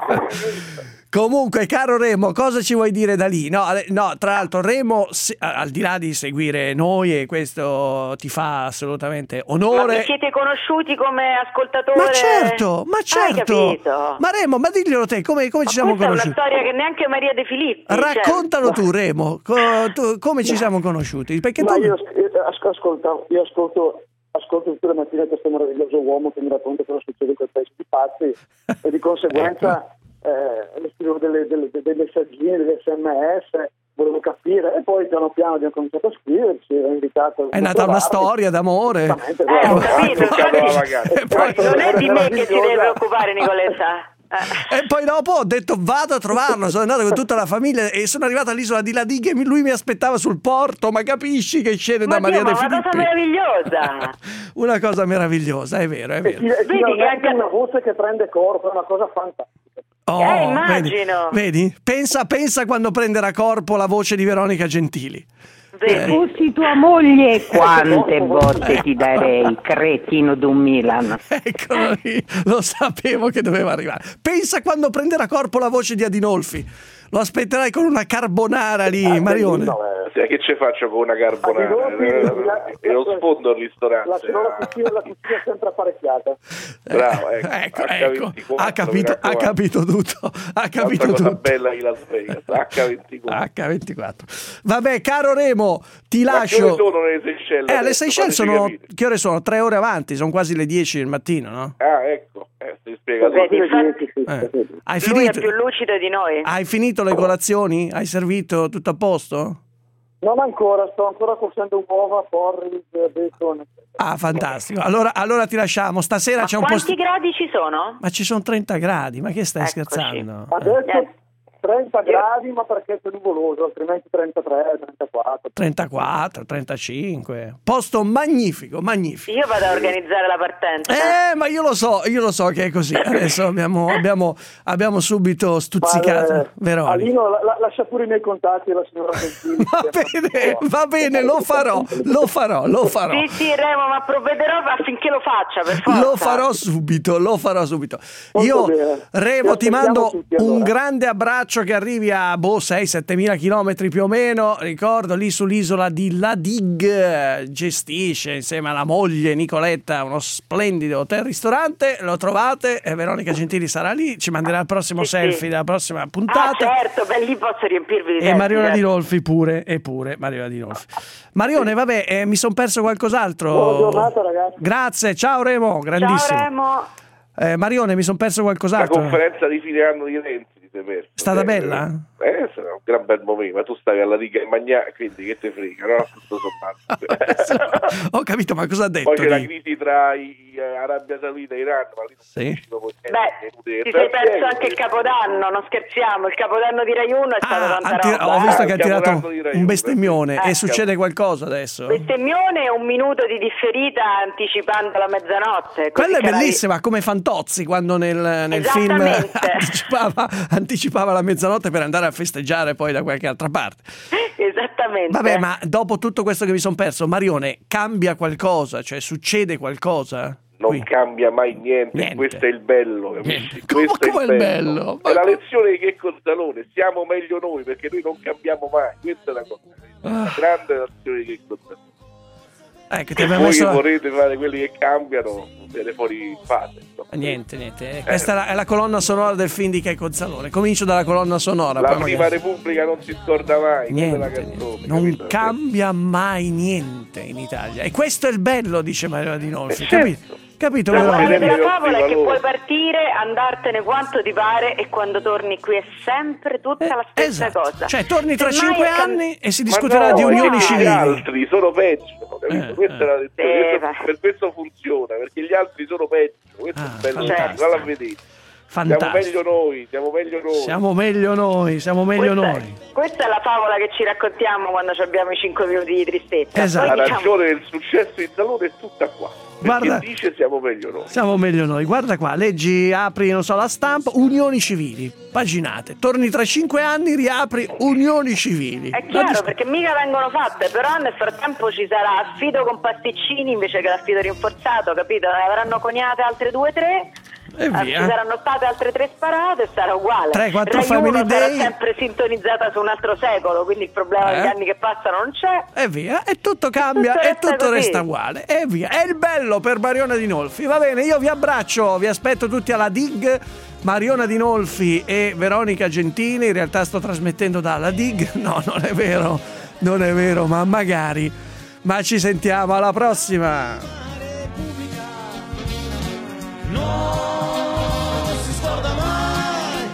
Comunque, caro Remo, cosa ci vuoi dire da lì? No, eh, no, tra l'altro Remo, se- al di là di seguire noi, e questo ti fa assolutamente Ma onore. vi siete conosciuti come ascoltatore? Ma certo, ma Hai certo. capito? Ma Remo, ma diglielo te, come, come ci siamo Questa è una conosciuti? storia che neanche Maria De Filippi. Raccontalo certo. tu, Remo, co- tu- come ci siamo conosciuti? Perché Ma tu... io eh, as- ascolta, io ascolto, ascolto tutte le mattine questo meraviglioso uomo che mi racconta cosa succede in quel paese di pazzi e di conseguenza eh, le scrivo delle, delle, dei messaggini, delle sms, volevo capire e poi piano piano abbiamo cominciato a scriverci, ho invitato È nata una storia d'amore. Eh, ho capito, infatti, non è di me che ti devi preoccupare, Nicoletta. E poi dopo ho detto vado a trovarlo, sono andato con tutta la famiglia e sono arrivato all'isola di Ladighe e lui mi aspettava sul porto, ma capisci che scende da Ma Maria Dio, De ma una cosa Filippi? meravigliosa. Una cosa meravigliosa, è vero, è E vero. ti, e finalmente una voce che prende corpo, è una cosa fantastica. Oh, Eh, immagino. Vedi, vedi? Pensa, pensa quando prenderà corpo la voce di Veronica Gentili. Se fossi tua moglie, quante botte ti darei, cretino d'un Milan. Eccolo lì, lo sapevo che doveva arrivare. Pensa quando prenderà corpo la voce di Adinolfi. Lo aspetterai con una carbonara lì, Marione. Sai che ci faccio con una carbonara? Eh, e lo sfondo il ristorante. Lascerò la cucina, la cucina sempre apparecchiata. Bravo, ecco, Ecco, acca ecco, ventiquattro, ha capito, mi ha raccomando. capito tutto, ha capito L'altra cosa tutto. bella di Las Vegas, acca ventiquattro. acca ventiquattro. Vabbè, caro Remo, ti Ma che lascio. ore sono nelle Seychelles? Eh, le adesso? Seychelles Fateci sono, capire. che ore sono? Tre ore avanti, sono quasi le dieci del mattino, no? Ah, ecco, eh, si spiega Vedi, tutto. infatti, Eh. Hai lui è finito, più lucido di noi. hai finito le colazioni? Hai servito tutto a posto? Non ancora, sto ancora cuocendo uova, porridge, bacon. Ah, fantastico. Allora, allora ti lasciamo. Stasera c'è un po'. Quanti gradi ci sono? Ma ci sono trenta gradi, ma che stai Eccoci. scherzando? Adesso trenta gradi, ma perché è nuvoloso, altrimenti trentatré, trentaquattro. trentaquattro, trentacinque. Posto magnifico, magnifico. Io vado a organizzare la partenza. Eh, ma io lo so, io lo so che è così. Adesso abbiamo, abbiamo, abbiamo subito stuzzicato Ma, eh, Veronica. Alino, la, la, lascia pure i miei contatti alla signora Gentili. Va bene, va bene, lo farò, lo farò, lo farò. Sì, sì, Remo, ma provvederò affinché lo faccia, per forza. Lo farò subito, lo farò subito. Io, bene. Remo, Ti ti mando aspettiamo tutti, un allora. grande abbraccio che arrivi a boh, sei sette mila chilometri più o meno. Ricordo lì sull'isola di Ladig, gestisce insieme alla moglie Nicoletta uno splendido hotel-ristorante. Lo trovate e Veronica Gentili sarà lì. Ci manderà il prossimo Sì, selfie sì. della prossima Ah, puntata. certo, beh, lì posso riempirvi di E selfie, Mariona certo. Dinolfi pure, e pure Mariona Dinolfi. Marione, vabbè, eh, mi sono perso qualcos'altro. Buona giornata, ragazzi. Grazie, ciao Remo, grandissimo. Ciao Remo. Eh, Marione, mi sono perso La qualcos'altro. conferenza di fine anno di Renzi ti sei perso. È stata Eh, bella? Eh, sarà un gran bel momento, ma tu stavi alla riga in Magna, quindi che te frega, no? Tutto sommato. Ho capito, ma cosa ha detto? Poi c'è la lì? crisi tra i, eh, Arabia Saudita e Iran, ma lì non Sì. ci sono Beh, ti sei perso anche il Capodanno, non scherziamo, il Capodanno di Rai uno è stato Ah, tanta ha tira- roba. ho visto eh. che ha Stiamo tirato parlando di Rai un uno, bestemmione eh. e succede qualcosa adesso. Bestemmione e un minuto di differita anticipando la mezzanotte. così Quella è che la- bellissima, come Fantozzi quando nel, nel film Esattamente. anticipava, anticipava la mezzanotte per andare a festeggiare poi da qualche altra parte. Esattamente. Vabbè, ma dopo tutto questo che mi sono perso, Marione, cambia qualcosa? Cioè succede qualcosa? Non cambia mai niente, Niente. questo è il bello, capisci? Questo come è il il bello. bello? È la lezione di Checco Zalone, siamo meglio noi perché noi non cambiamo mai, questa è la cosa, la grande lezione di Checco Zalone. Ecco, ti E abbiamo voi messo... che vorrete fare quelli che cambiano, siete fuori fase. insomma. Niente, niente. Eh, Questa è la, è la colonna sonora del film di Checco Zalone. Comincio dalla colonna sonora. La poi prima magari- Repubblica non si scorda mai, questa è la Niente, canzone. non capito? cambia mai niente in Italia. E questo è il bello, dice Maria Dinolfi. Eh, Capito? certo. Capito, La Veronica? morale della Vedere i favola è nostri che puoi valori. partire, andartene quanto ti pare e quando torni qui è sempre tutta la stessa Esatto. cosa. Cioè, torni tra Semmai cinque è cam- anni e si Ma discuterà no, di unioni gli civili. altri sono peggio, capito? Eh, Questa eh. è la lezione. Eh, Questo- va. per questo funziona, perché gli altri sono peggio. Questo Ah, è bello, fantastico. valla a vedere. Fantastico. Siamo meglio noi, siamo meglio noi. Siamo meglio noi, siamo meglio Questa è- noi. Questa è la favola che ci raccontiamo quando abbiamo i cinque minuti di tristezza. Esatto. Poi La diciamo- ragione del successo in salute è tutta qua. Perché Guarda- dice siamo meglio noi. Siamo meglio noi. Guarda qua, leggi, apri, non so, la stampa, unioni civili, paginate. Torni tra cinque anni, riapri unioni civili. È chiaro, perché mica vengono fatte, però nel frattempo ci sarà affido con pasticcini invece che l'affido rinforzato, capito? Ne avranno coniate altre due o tre, E eh, via. ci saranno state altre tre sparate e sarà uguale. Tre, quattro Rai Family uno sarà Day. sempre sintonizzata su un altro secolo, quindi il problema Eh? degli anni che passano non c'è. E via, e tutto cambia, Tutto e resta tutto così. resta uguale. E via, è il bello per Mariona Dinolfi. Va bene, io vi abbraccio, vi aspetto tutti alla D I G. Mariona Dinolfi e Veronica Gentili. In realtà sto trasmettendo dalla D I G. No, non è vero, non è vero, ma magari. Ma ci sentiamo alla prossima. si scorda mai.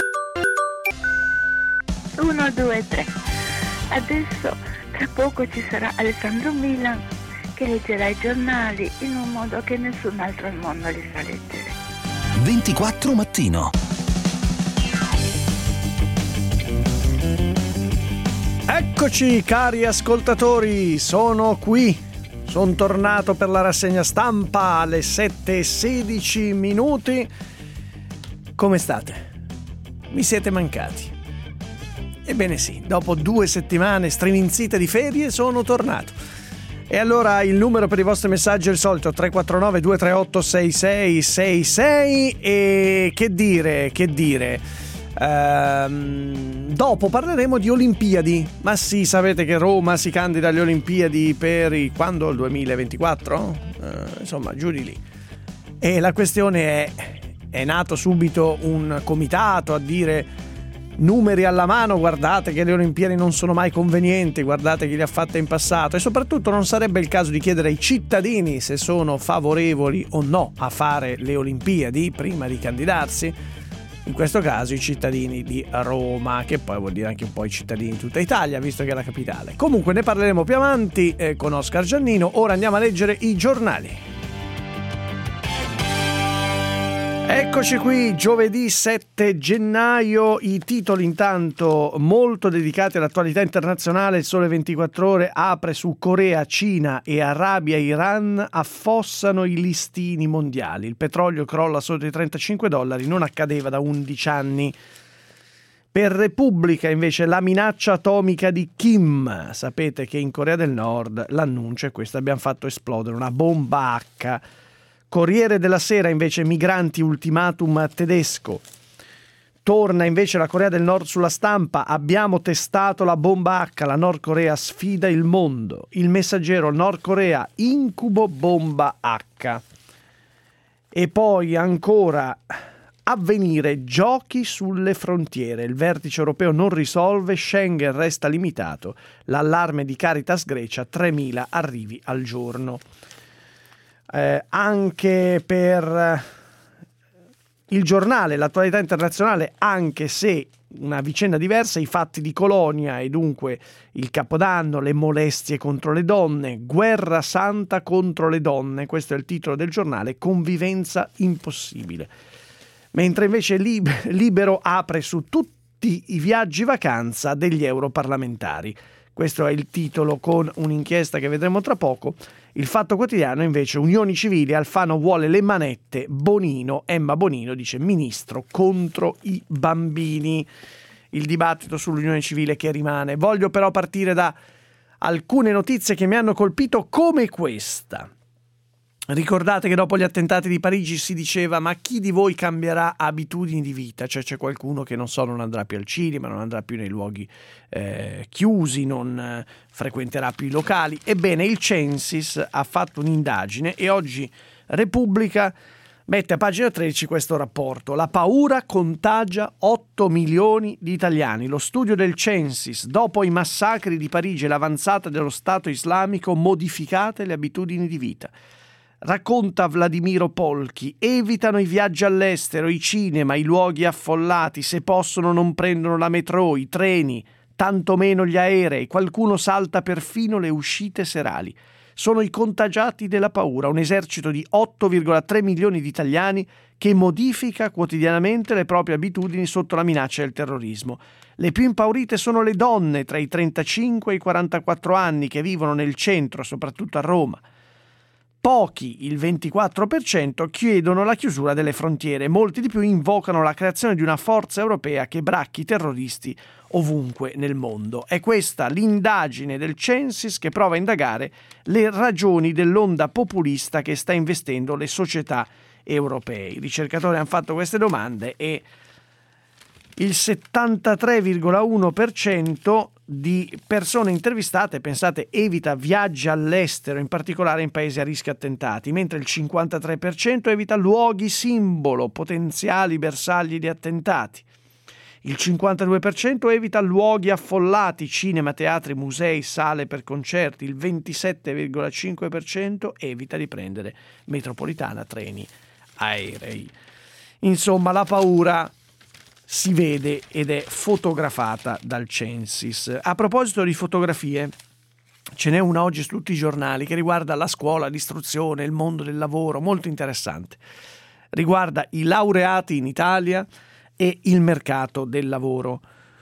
Uno, due, tre. Adesso tra poco ci sarà Alessandro Milan che leggerà i giornali in un modo che nessun altro al mondo li sa leggere. ventiquattro mattino. Eccoci cari ascoltatori, sono qui. Sono tornato per la rassegna stampa alle sette e sedici minuti. Come state? Mi siete mancati? Ebbene sì, dopo due settimane striminzite di ferie sono tornato. E allora il numero per i vostri messaggi è il solito tre quattro nove due tre otto sei sei sei sei. E che dire, che dire ehm, dopo parleremo di Olimpiadi. Ma sì, sapete che Roma si candida alle Olimpiadi per i, quando? Il duemilaventiquattro? Eh, insomma, giù di lì. E la questione è, è nato subito un comitato a dire: numeri alla mano, guardate che le Olimpiadi non sono mai convenienti, guardate chi le ha fatte in passato, e soprattutto non sarebbe il caso di chiedere ai cittadini se sono favorevoli o no a fare le Olimpiadi prima di candidarsi. In questo caso i cittadini di Roma, che poi vuol dire anche un po' i cittadini di tutta Italia, visto che è la capitale. Comunque ne parleremo più avanti eh, con Oscar Giannino. Ora andiamo a leggere i giornali. Eccoci qui, giovedì sette gennaio, i titoli intanto molto dedicati all'attualità internazionale. Il Sole ventiquattro Ore apre su Corea, Cina e Arabia e Iran affossano i listini mondiali. Il petrolio crolla sotto i trentacinque dollari, non accadeva da undici anni. Per Repubblica invece la minaccia atomica di Kim. Sapete che in Corea del Nord l'annuncio è questo: abbiamo fatto esplodere una bomba H. Corriere della Sera invece migranti, ultimatum tedesco. Torna invece la Corea del Nord sulla stampa: abbiamo testato la bomba H, la Nord Corea sfida il mondo. Il Messaggero, Nord Corea incubo bomba H. E poi ancora Avvenire, giochi sulle frontiere. Il vertice europeo non risolve, Schengen resta limitato, l'allarme di Caritas Grecia, tremila arrivi al giorno. Eh, anche per Il Giornale, l'attualità internazionale, anche se una vicenda diversa, i fatti di Colonia e dunque il Capodanno, le molestie contro le donne, guerra santa contro le donne, questo è il titolo del giornale, convivenza impossibile. Mentre invece Lib- Libero apre su tutti i viaggi vacanza degli europarlamentari. Questo è il titolo con un'inchiesta che vedremo tra poco. Il Fatto Quotidiano invece, unioni civili, Alfano vuole le manette, Bonino, Emma Bonino dice ministro contro i bambini. Il dibattito sull'unione civile che rimane. Voglio però partire da alcune notizie che mi hanno colpito, come questa. Ricordate che dopo gli attentati di Parigi si diceva: ma chi di voi cambierà abitudini di vita? Cioè c'è qualcuno che non so, non andrà più al cinema, non andrà più nei luoghi eh, chiusi, non eh, frequenterà più i locali. Ebbene, il Censis ha fatto un'indagine e oggi Repubblica mette a pagina tredici questo rapporto: la paura contagia otto milioni di italiani. Lo studio del Censis: dopo i massacri di Parigi e l'avanzata dello Stato islamico, modificate le abitudini di vita. Racconta Vladimiro Polchi: evitano i viaggi all'estero, i cinema, i luoghi affollati, se possono non prendono la metro, i treni, tanto meno gli aerei, qualcuno salta perfino le uscite serali. sono i contagiati della paura, un esercito di otto virgola tre milioni di italiani che modifica quotidianamente le proprie abitudini sotto la minaccia del terrorismo. Le più impaurite sono le donne tra i trentacinque e i quarantaquattro anni che vivono nel centro, soprattutto a Roma. Pochi, il ventiquattro per cento, chiedono la chiusura delle frontiere, molti di più invocano la creazione di una forza europea che bracchi i terroristi ovunque nel mondo. È questa l'indagine del Censis che prova a indagare le ragioni dell'onda populista che sta investendo le società europee. I ricercatori hanno fatto queste domande e il settantatré virgola uno per cento di persone intervistate, pensate, evita viaggi all'estero, in particolare in paesi a rischio attentati, mentre il cinquantatré per cento evita luoghi simbolo, potenziali bersagli di attentati. Il cinquantadue per cento evita luoghi affollati, cinema, teatri, musei, sale per concerti. Il ventisette virgola cinque per cento evita di prendere metropolitana, treni, aerei. Insomma, la paura si vede ed è fotografata dal Censis. A proposito di fotografie, ce n'è una oggi su tutti i giornali che riguarda la scuola, l'istruzione, il mondo del lavoro, molto interessante. Riguarda i laureati in Italia e il mercato del lavoro.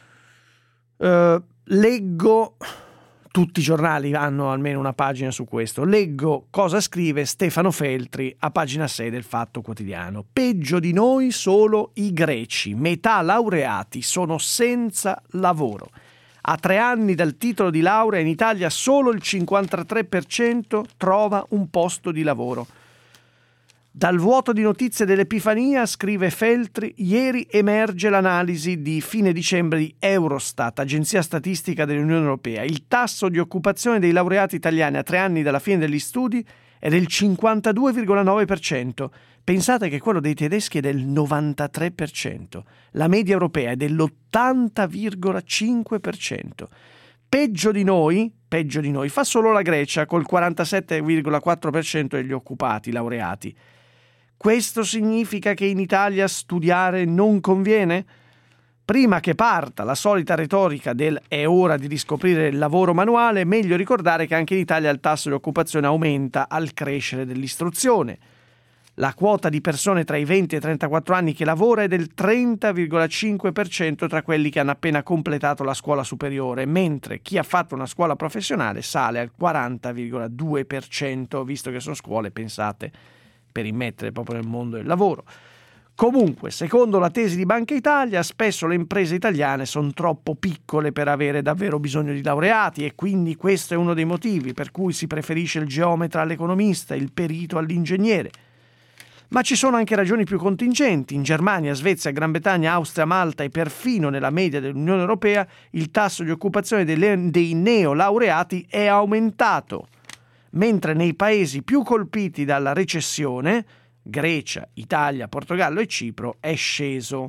Uh, leggo, tutti i giornali hanno almeno una pagina su questo, leggo cosa scrive Stefano Feltri a pagina sei del Fatto Quotidiano. Peggio di noi solo i greci, metà laureati sono senza lavoro. A tre anni dal titolo di laurea in Italia solo il cinquantatré per cento trova un posto di lavoro. Dal vuoto di notizie dell'Epifania, scrive Feltri, ieri emerge l'analisi di fine dicembre di Eurostat, agenzia statistica dell'Unione Europea. Il tasso di occupazione dei laureati italiani a tre anni dalla fine degli studi è del cinquantadue virgola nove per cento. Pensate che quello dei tedeschi è del novantatré per cento. La media europea è dell'ottanta virgola cinque per cento. Peggio di noi, peggio di noi, fa solo la Grecia col quarantasette virgola quattro per cento degli occupati laureati. Questo significa che in Italia studiare non conviene? Prima che parta la solita retorica del è ora di riscoprire il lavoro manuale, è meglio ricordare che anche in Italia il tasso di occupazione aumenta al crescere dell'istruzione. La quota di persone tra i venti e i trentaquattro anni che lavora è del trenta virgola cinque per cento tra quelli che hanno appena completato la scuola superiore, mentre chi ha fatto una scuola professionale sale al quaranta virgola due per cento, visto che sono scuole, pensate, per immettere proprio nel mondo del lavoro. Comunque, secondo la tesi di Banca Italia, spesso le imprese italiane sono troppo piccole per avere davvero bisogno di laureati e quindi questo è uno dei motivi per cui si preferisce il geometra all'economista, il perito all'ingegnere. Ma ci sono anche ragioni più contingenti. In Germania, Svezia, Gran Bretagna, Austria, Malta e perfino nella media dell'Unione Europea il tasso di occupazione dei, dei neolaureati è aumentato, mentre nei paesi più colpiti dalla recessione, Grecia, Italia, Portogallo e Cipro, è sceso.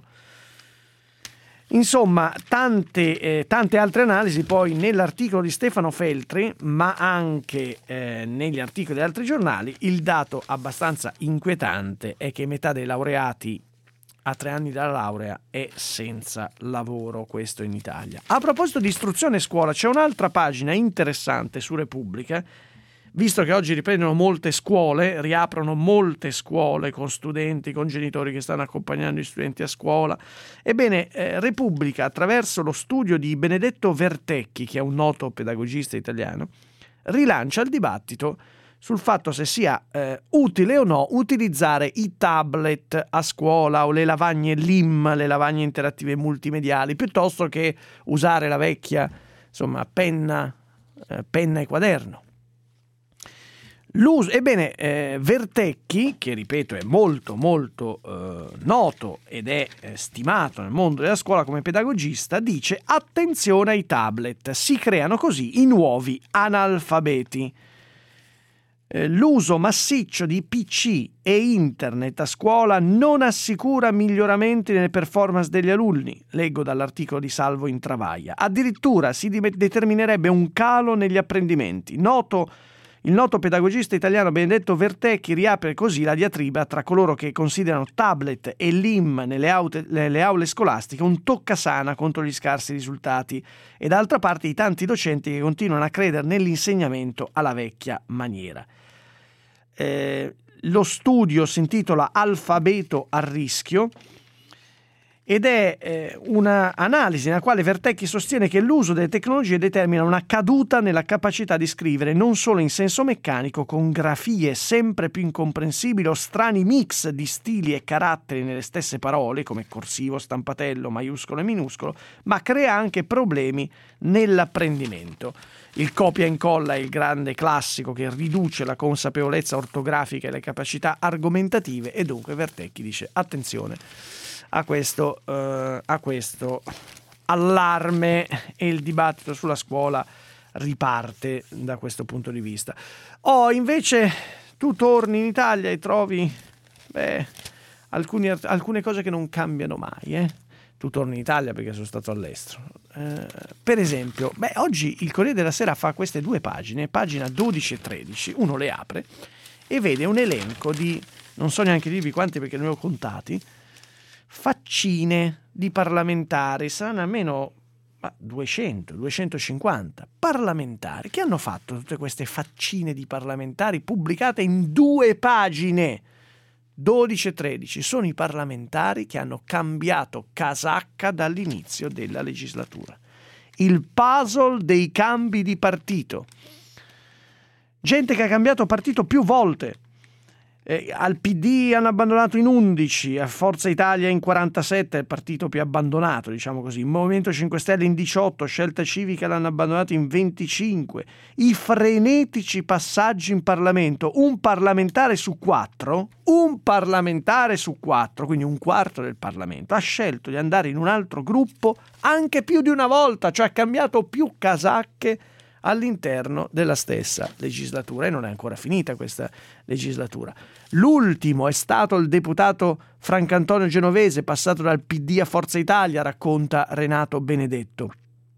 Insomma, tante, eh, tante altre analisi poi nell'articolo di Stefano Feltri, ma anche eh, negli articoli di altri giornali. Il dato abbastanza inquietante è che metà dei laureati a tre anni dalla laurea è senza lavoro, questo in Italia. A proposito di istruzione e scuola, c'è un'altra pagina interessante su Repubblica. Visto che oggi riprendono molte scuole, riaprono molte scuole con studenti, con genitori che stanno accompagnando gli studenti a scuola, ebbene eh, Repubblica, attraverso lo studio di Benedetto Vertecchi, che è un noto pedagogista italiano, rilancia il dibattito sul fatto se sia eh, utile o no utilizzare i tablet a scuola o le lavagne L I M, le lavagne interattive multimediali, piuttosto che usare la vecchia, insomma, penna, eh, penna e quaderno. L'uso, ebbene, eh, Vertecchi, che ripeto è molto molto eh, noto ed è eh, stimato nel mondo della scuola come pedagogista, dice attenzione ai tablet, si creano così i nuovi analfabeti. Eh, l'uso massiccio di P C e internet a scuola non assicura miglioramenti nelle performance degli alunni, leggo dall'articolo di Salvo Intravaglia. Addirittura si determinerebbe un calo negli apprendimenti. Noto Il noto pedagogista italiano Benedetto Vertecchi riapre così la diatriba tra coloro che considerano tablet e l'I M nelle, aute, nelle aule scolastiche un toccasana contro gli scarsi risultati e d'altra parte i tanti docenti che continuano a credere nell'insegnamento alla vecchia maniera. Eh, lo studio si intitola Alfabeto a rischio ed è eh, una analisi nella quale Vertecchi sostiene che l'uso delle tecnologie determina una caduta nella capacità di scrivere non solo in senso meccanico con grafie sempre più incomprensibili o strani mix di stili e caratteri nelle stesse parole come corsivo, stampatello, maiuscolo e minuscolo, ma crea anche problemi nell'apprendimento. Il copia e incolla è il grande classico che riduce la consapevolezza ortografica e le capacità argomentative e dunque Vertecchi dice attenzione a questo, uh, a questo allarme e il dibattito sulla scuola riparte da questo punto di vista. Oh, invece tu torni in Italia e trovi beh, alcuni, alcune cose che non cambiano mai, eh? Tu torni in Italia perché sono stato all'estero. Uh, per esempio, beh, oggi il Corriere della Sera fa queste due pagine, pagina dodici e tredici, uno le apre e vede un elenco di, non so neanche dirvi quanti perché ne ho contati, faccine di parlamentari, saranno almeno duecento duecentocinquanta parlamentari che hanno fatto tutte queste faccine di parlamentari pubblicate in due pagine. Dodici e tredici sono i parlamentari che hanno cambiato casacca dall'inizio della legislatura. Il puzzle dei cambi di partito. Gente che ha cambiato partito più volte. Eh, al P D hanno abbandonato in undici, a Forza Italia in quarantasette, è il partito più abbandonato, diciamo così. Il Movimento cinque Stelle in diciotto, Scelta Civica l'hanno abbandonato in venticinque. I frenetici passaggi in Parlamento, un parlamentare su quattro, un parlamentare su quattro, quindi un quarto del Parlamento, ha scelto di andare in un altro gruppo anche più di una volta, cioè ha cambiato più casacche all'interno della stessa legislatura e non è ancora finita questa legislatura. L'ultimo è stato il deputato Francantonio Genovese, passato dal P D a Forza Italia, racconta Renato Benedetto.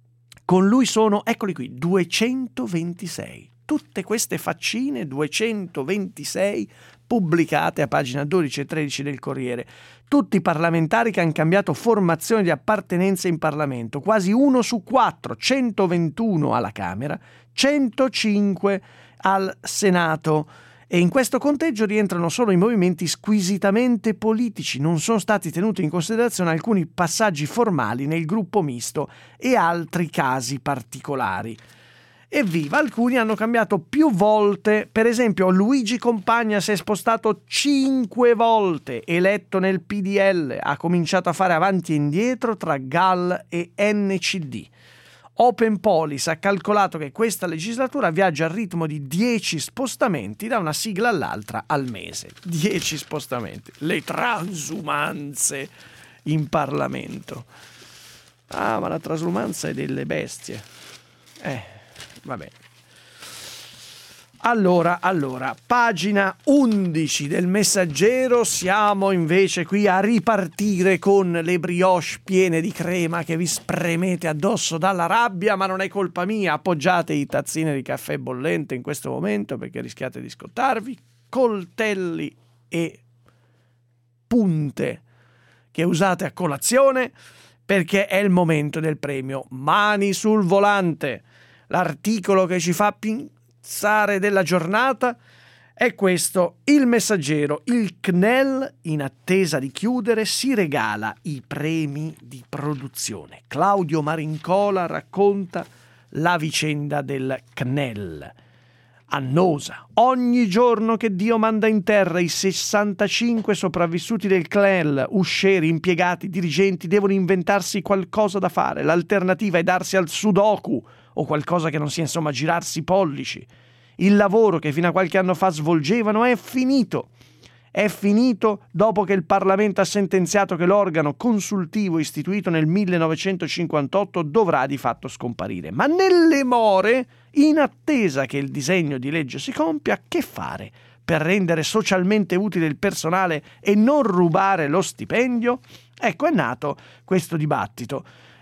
Con lui sono, eccoli qui, duecentoventisei. Tutte queste faccine, duecentoventisei, pubblicate a pagina dodici e tredici del Corriere. Tutti parlamentari che hanno cambiato formazione di appartenenza in Parlamento, quasi uno su quattro, centoventuno alla Camera, centocinque al Senato. E in questo conteggio rientrano solo i movimenti squisitamente politici, non sono stati tenuti in considerazione alcuni passaggi formali nel gruppo misto e altri casi particolari. Evviva, alcuni hanno cambiato più volte, per esempio Luigi Compagna si è spostato cinque volte, eletto nel P D L, ha cominciato a fare avanti e indietro tra G A L e N C D. Open Police ha calcolato che questa legislatura viaggia al ritmo di dieci spostamenti da una sigla all'altra al mese. dieci spostamenti, le transumanze in Parlamento. Ah, ma la transumanza è delle bestie. Eh... Vabbè. Allora, allora, pagina undici del Messaggero, siamo invece qui a ripartire con le brioche piene di crema che vi spremete addosso dalla rabbia, ma non è colpa mia, appoggiate i tazzine di caffè bollente in questo momento perché rischiate di scottarvi, coltelli e punte che usate a colazione perché è il momento del premio Mani sul volante. L'articolo che ci fa pensare della giornata è questo: Il Messaggero, il C N E L in attesa di chiudere si regala i premi di produzione. Claudio Marincola racconta la vicenda del C N E L. Annosa. Ogni giorno che Dio manda in terra i sessantacinque sopravvissuti del C N E L, uscieri, impiegati, dirigenti, devono inventarsi qualcosa da fare. L'alternativa è darsi al sudoku o qualcosa che non sia, insomma, girarsi i pollici. Il lavoro che fino a qualche anno fa svolgevano è finito. È finito dopo che il Parlamento ha sentenziato che l'organo consultivo istituito nel millenovecentocinquantotto dovrà di fatto scomparire. Ma nelle more, in attesa che il disegno di legge si compia, che fare per rendere socialmente utile il personale e non rubare lo stipendio? Ecco, è nato questo dibattito.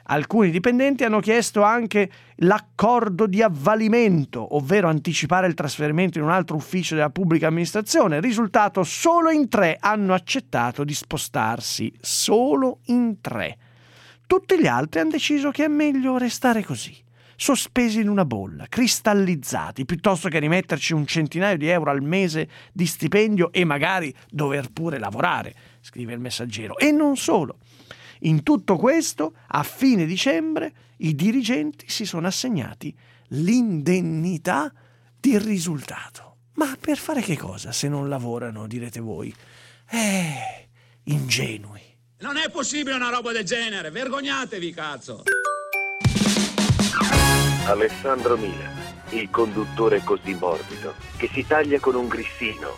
Alcuni dipendenti hanno chiesto anche l'accordo di avvalimento, ovvero anticipare il trasferimento in un altro ufficio della pubblica amministrazione. Risultato: solo in tre hanno accettato di spostarsi, solo in tre. Tutti gli altri hanno deciso che è meglio restare così, sospesi in una bolla, cristallizzati, piuttosto che rimetterci un centinaio di euro al mese di stipendio e magari dover pure lavorare, scrive il Messaggero. E non solo. In tutto questo, a fine dicembre, i dirigenti si sono assegnati l'indennità di risultato. Ma per fare che cosa se non lavorano, direte voi? Eh, ingenui. Non è possibile una roba del genere, vergognatevi, cazzo! Alessandro Mila, il conduttore così morbido che si taglia con un grissino.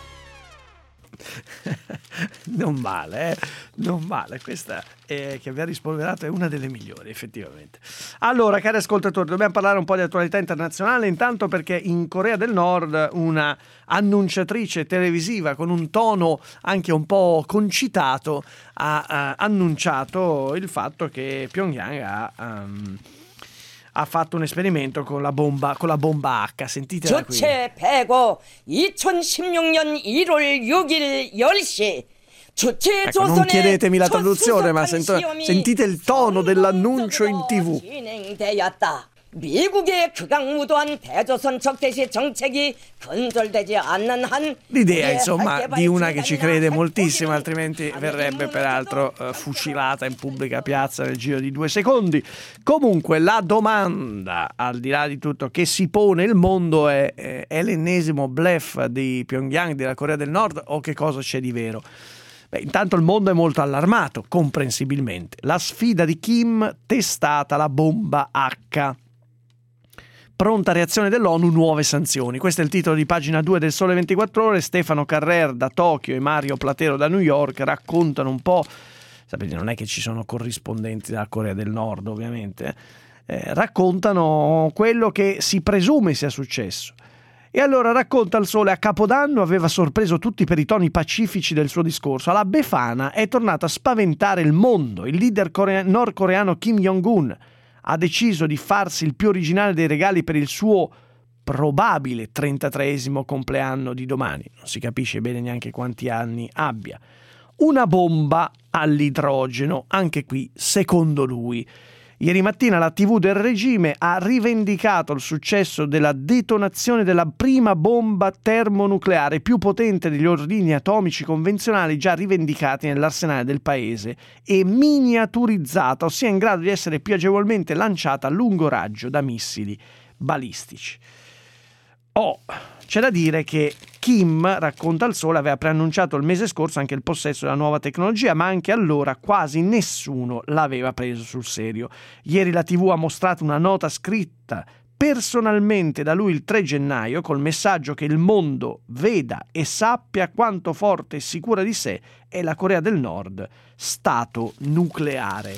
Non male, eh? Non male. Questa eh, che vi ha rispolverato è una delle migliori, effettivamente. Allora, cari ascoltatori, dobbiamo parlare un po' di attualità internazionale, intanto perché in Corea del Nord una annunciatrice televisiva con un tono anche un po' concitato ha, ha annunciato il fatto che Pyongyang ha... Um, ha fatto un esperimento con la bomba con la bomba H. Sentitela qui. 주체 배고 이천십육 년 일월 육일 열 시 Ecco, non chiedetemi la traduzione, ma sento, sentite il tono dell'annuncio in tivù. 진행되었다. 미국의 극악무도한 대조선 적대시 정책이 건설되지 않는 한 l'idea insomma di una che ci crede moltissimo, altrimenti verrebbe peraltro uh, fucilata in pubblica piazza nel giro di due secondi. Comunque la domanda, al di là di tutto, che si pone il mondo è: è, è l'ennesimo bluff di Pyongyang, della Corea del Nord, o che cosa c'è di vero? Beh, intanto il mondo è molto allarmato, comprensibilmente. La sfida di Kim, testata la bomba H. Pronta reazione dell'ONU, nuove sanzioni. Questo è il titolo di pagina due del Sole ventiquattro Ore. Stefano Carrer da Tokyo e Mario Platero da New York raccontano un po', sapete, non è che ci sono corrispondenti dalla Corea del Nord, ovviamente, eh, raccontano quello che si presume sia successo. E allora racconta il Sole: a Capodanno aveva sorpreso tutti per i toni pacifici del suo discorso. Alla Befana è tornato a spaventare il mondo. Il leader corea- nordcoreano Kim Jong-un ha deciso di farsi il più originale dei regali per il suo probabile trentatreesimo compleanno di domani. Non si capisce bene neanche quanti anni abbia. Una bomba all'idrogeno, anche qui secondo lui. Ieri mattina la tivù del regime ha rivendicato il successo della detonazione della prima bomba termonucleare più potente degli ordigni atomici convenzionali già rivendicati nell'arsenale del paese e miniaturizzata, ossia in grado di essere più agevolmente lanciata a lungo raggio da missili balistici. Oh, c'è da dire che Kim, racconta il Sole, aveva preannunciato il mese scorso anche il possesso della nuova tecnologia, ma anche allora quasi nessuno l'aveva preso sul serio. Ieri la tivù ha mostrato una nota scritta personalmente da lui il tre gennaio col messaggio che il mondo veda e sappia quanto forte e sicura di sé è la Corea del Nord, stato nucleare.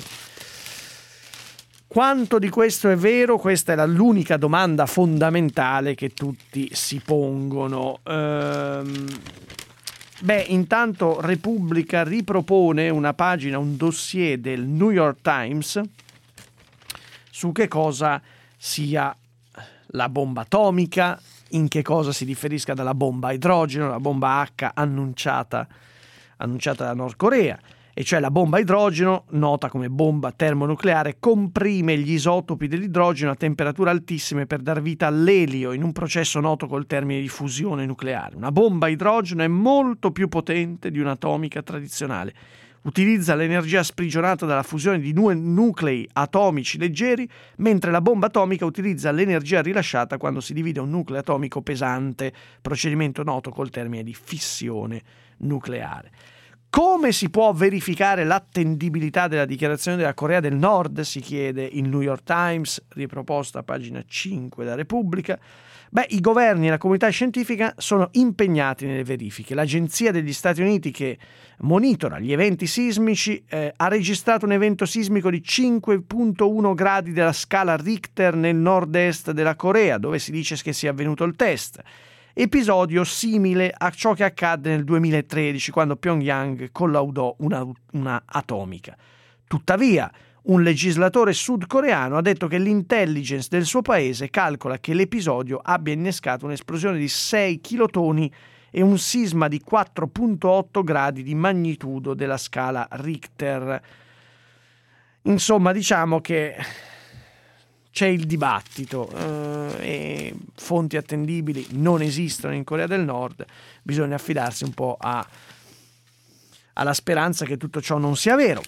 Quanto di questo è vero? Questa è l'unica domanda fondamentale che tutti si pongono. Ehm, beh, intanto Repubblica ripropone una pagina, un dossier del New York Times su che cosa sia la bomba atomica, in che cosa si differisca dalla bomba a idrogeno, la bomba H annunciata, annunciata da Nord Corea. E cioè la bomba a idrogeno, nota come bomba termonucleare, comprime gli isotopi dell'idrogeno a temperature altissime per dar vita all'elio in un processo noto col termine di fusione nucleare. Una bomba a idrogeno è molto più potente di un'atomica tradizionale. Utilizza l'energia sprigionata dalla fusione di due nuclei atomici leggeri, mentre la bomba atomica utilizza l'energia rilasciata quando si divide un nucleo atomico pesante, procedimento noto col termine di fissione nucleare. Come si può verificare l'attendibilità della dichiarazione della Corea del Nord? Si chiede il New York Times, riproposta a pagina cinque da Repubblica. Beh, i governi e la comunità scientifica sono impegnati nelle verifiche. L'Agenzia degli Stati Uniti, che monitora gli eventi sismici, eh, ha registrato un evento sismico di cinque virgola uno gradi della scala Richter nel nord-est della Corea, dove si dice che sia avvenuto il test. Episodio simile a ciò che accadde nel duemilatredici, quando Pyongyang collaudò una, una atomica. Tuttavia, Un legislatore sudcoreano ha detto che l'intelligence del suo paese calcola che l'episodio abbia innescato un'esplosione di sei kilotoni e un sisma di quattro virgola otto gradi di magnitudo della scala Richter. Insomma, diciamo che c'è il dibattito eh, e fonti attendibili non esistono in Corea del Nord, bisogna affidarsi un po' a, alla speranza che tutto ciò non sia vero.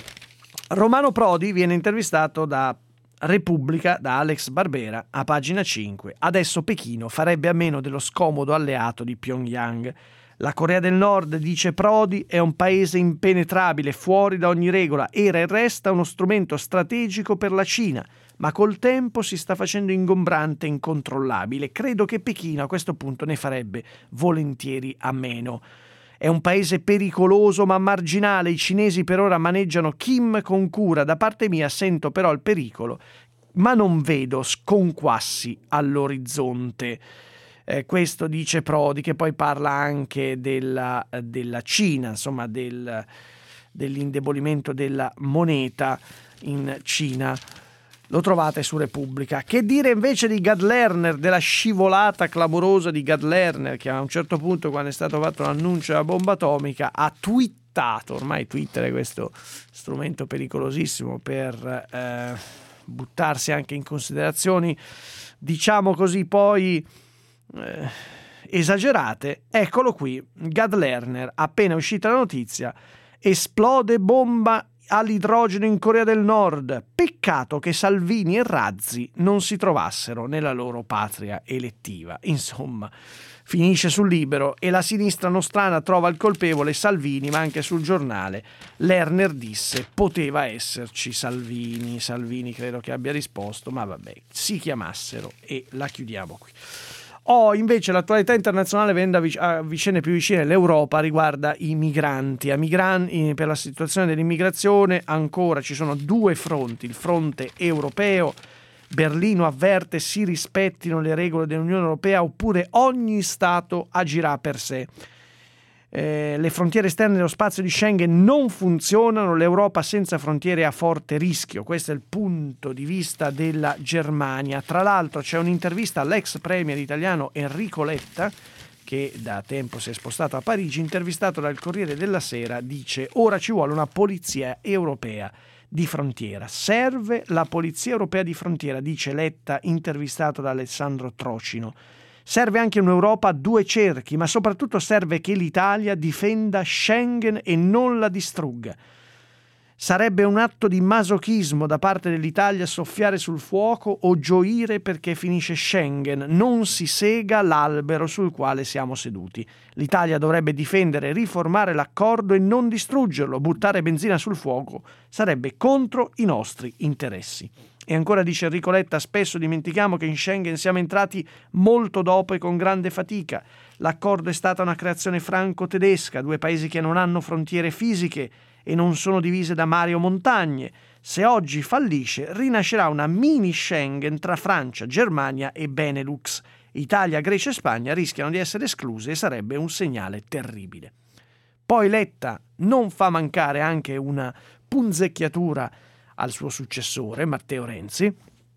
Romano Prodi viene intervistato da Repubblica, da Alex Barbera, a pagina cinque. Adesso Pechino farebbe a meno dello scomodo alleato di Pyongyang. La Corea del Nord, dice Prodi, è un paese impenetrabile, fuori da ogni regola, era e resta uno strumento strategico per la Cina, ma col tempo si sta facendo ingombrante e incontrollabile. Credo che Pechino a questo punto ne farebbe volentieri a meno. È un paese pericoloso ma marginale, i cinesi per ora maneggiano Kim con cura, da parte mia sento però il pericolo, ma non vedo sconquassi all'orizzonte. Eh, questo dice Prodi, che poi parla anche della, della Cina, insomma del, dell'indebolimento della moneta in Cina. Lo trovate su Repubblica. Che dire invece di Gad Lerner, della scivolata clamorosa di Gad Lerner, che a un certo punto, quando è stato fatto l'annuncio della bomba atomica, ha twittato, ormai Twitter è questo strumento pericolosissimo per eh, buttarsi anche in considerazioni, diciamo così, poi eh, esagerate. Eccolo qui, Gad Lerner, appena uscita la notizia, esplode bomba all'idrogeno in Corea del Nord. Peccato che Salvini e Razzi non si trovassero nella loro patria elettiva. Insomma, finisce sul Libero e la sinistra nostrana trova il colpevole Salvini, ma anche sul Giornale Lerner disse poteva esserci Salvini. Salvini credo che abbia risposto ma vabbè, si chiamassero, e la chiudiamo qui. Oh, invece l'attualità internazionale vende a vicende più vicine. L'Europa riguarda i migranti. A migranti, per la situazione dell'immigrazione ancora ci sono due fronti. Il fronte europeo, Berlino avverte si rispettino le regole dell'Unione Europea oppure ogni Stato agirà per sé. Eh, le frontiere esterne dello spazio di Schengen non funzionano, l'Europa senza frontiere è a forte rischio. Questo è il punto di vista della Germania. Tra l'altro c'è un'intervista all'ex premier italiano Enrico Letta, che da tempo si è spostato a Parigi, intervistato dal Corriere della Sera, dice ora ci vuole una polizia europea di frontiera. Serve la polizia europea di frontiera, dice Letta, intervistato da Alessandro Trocino. Serve anche un'Europa a due cerchi, ma soprattutto serve che l'Italia difenda Schengen e non la distrugga. Sarebbe un atto di masochismo da parte dell'Italia soffiare sul fuoco o gioire perché finisce Schengen. Non si sega l'albero sul quale siamo seduti. L'Italia dovrebbe difendere e riformare l'accordo e non distruggerlo. Buttare benzina sul fuoco sarebbe contro i nostri interessi. E ancora dice Enrico Letta, spesso dimentichiamo che in Schengen siamo entrati molto dopo e con grande fatica. L'accordo è stata una creazione franco-tedesca, due paesi che non hanno frontiere fisiche e non sono divise da mari o montagne. Se oggi fallisce, rinascerà una mini Schengen tra Francia, Germania e Benelux. Italia, Grecia e Spagna rischiano di essere escluse e sarebbe un segnale terribile. Poi Letta non fa mancare anche una punzecchiatura al suo successore, Matteo Renzi.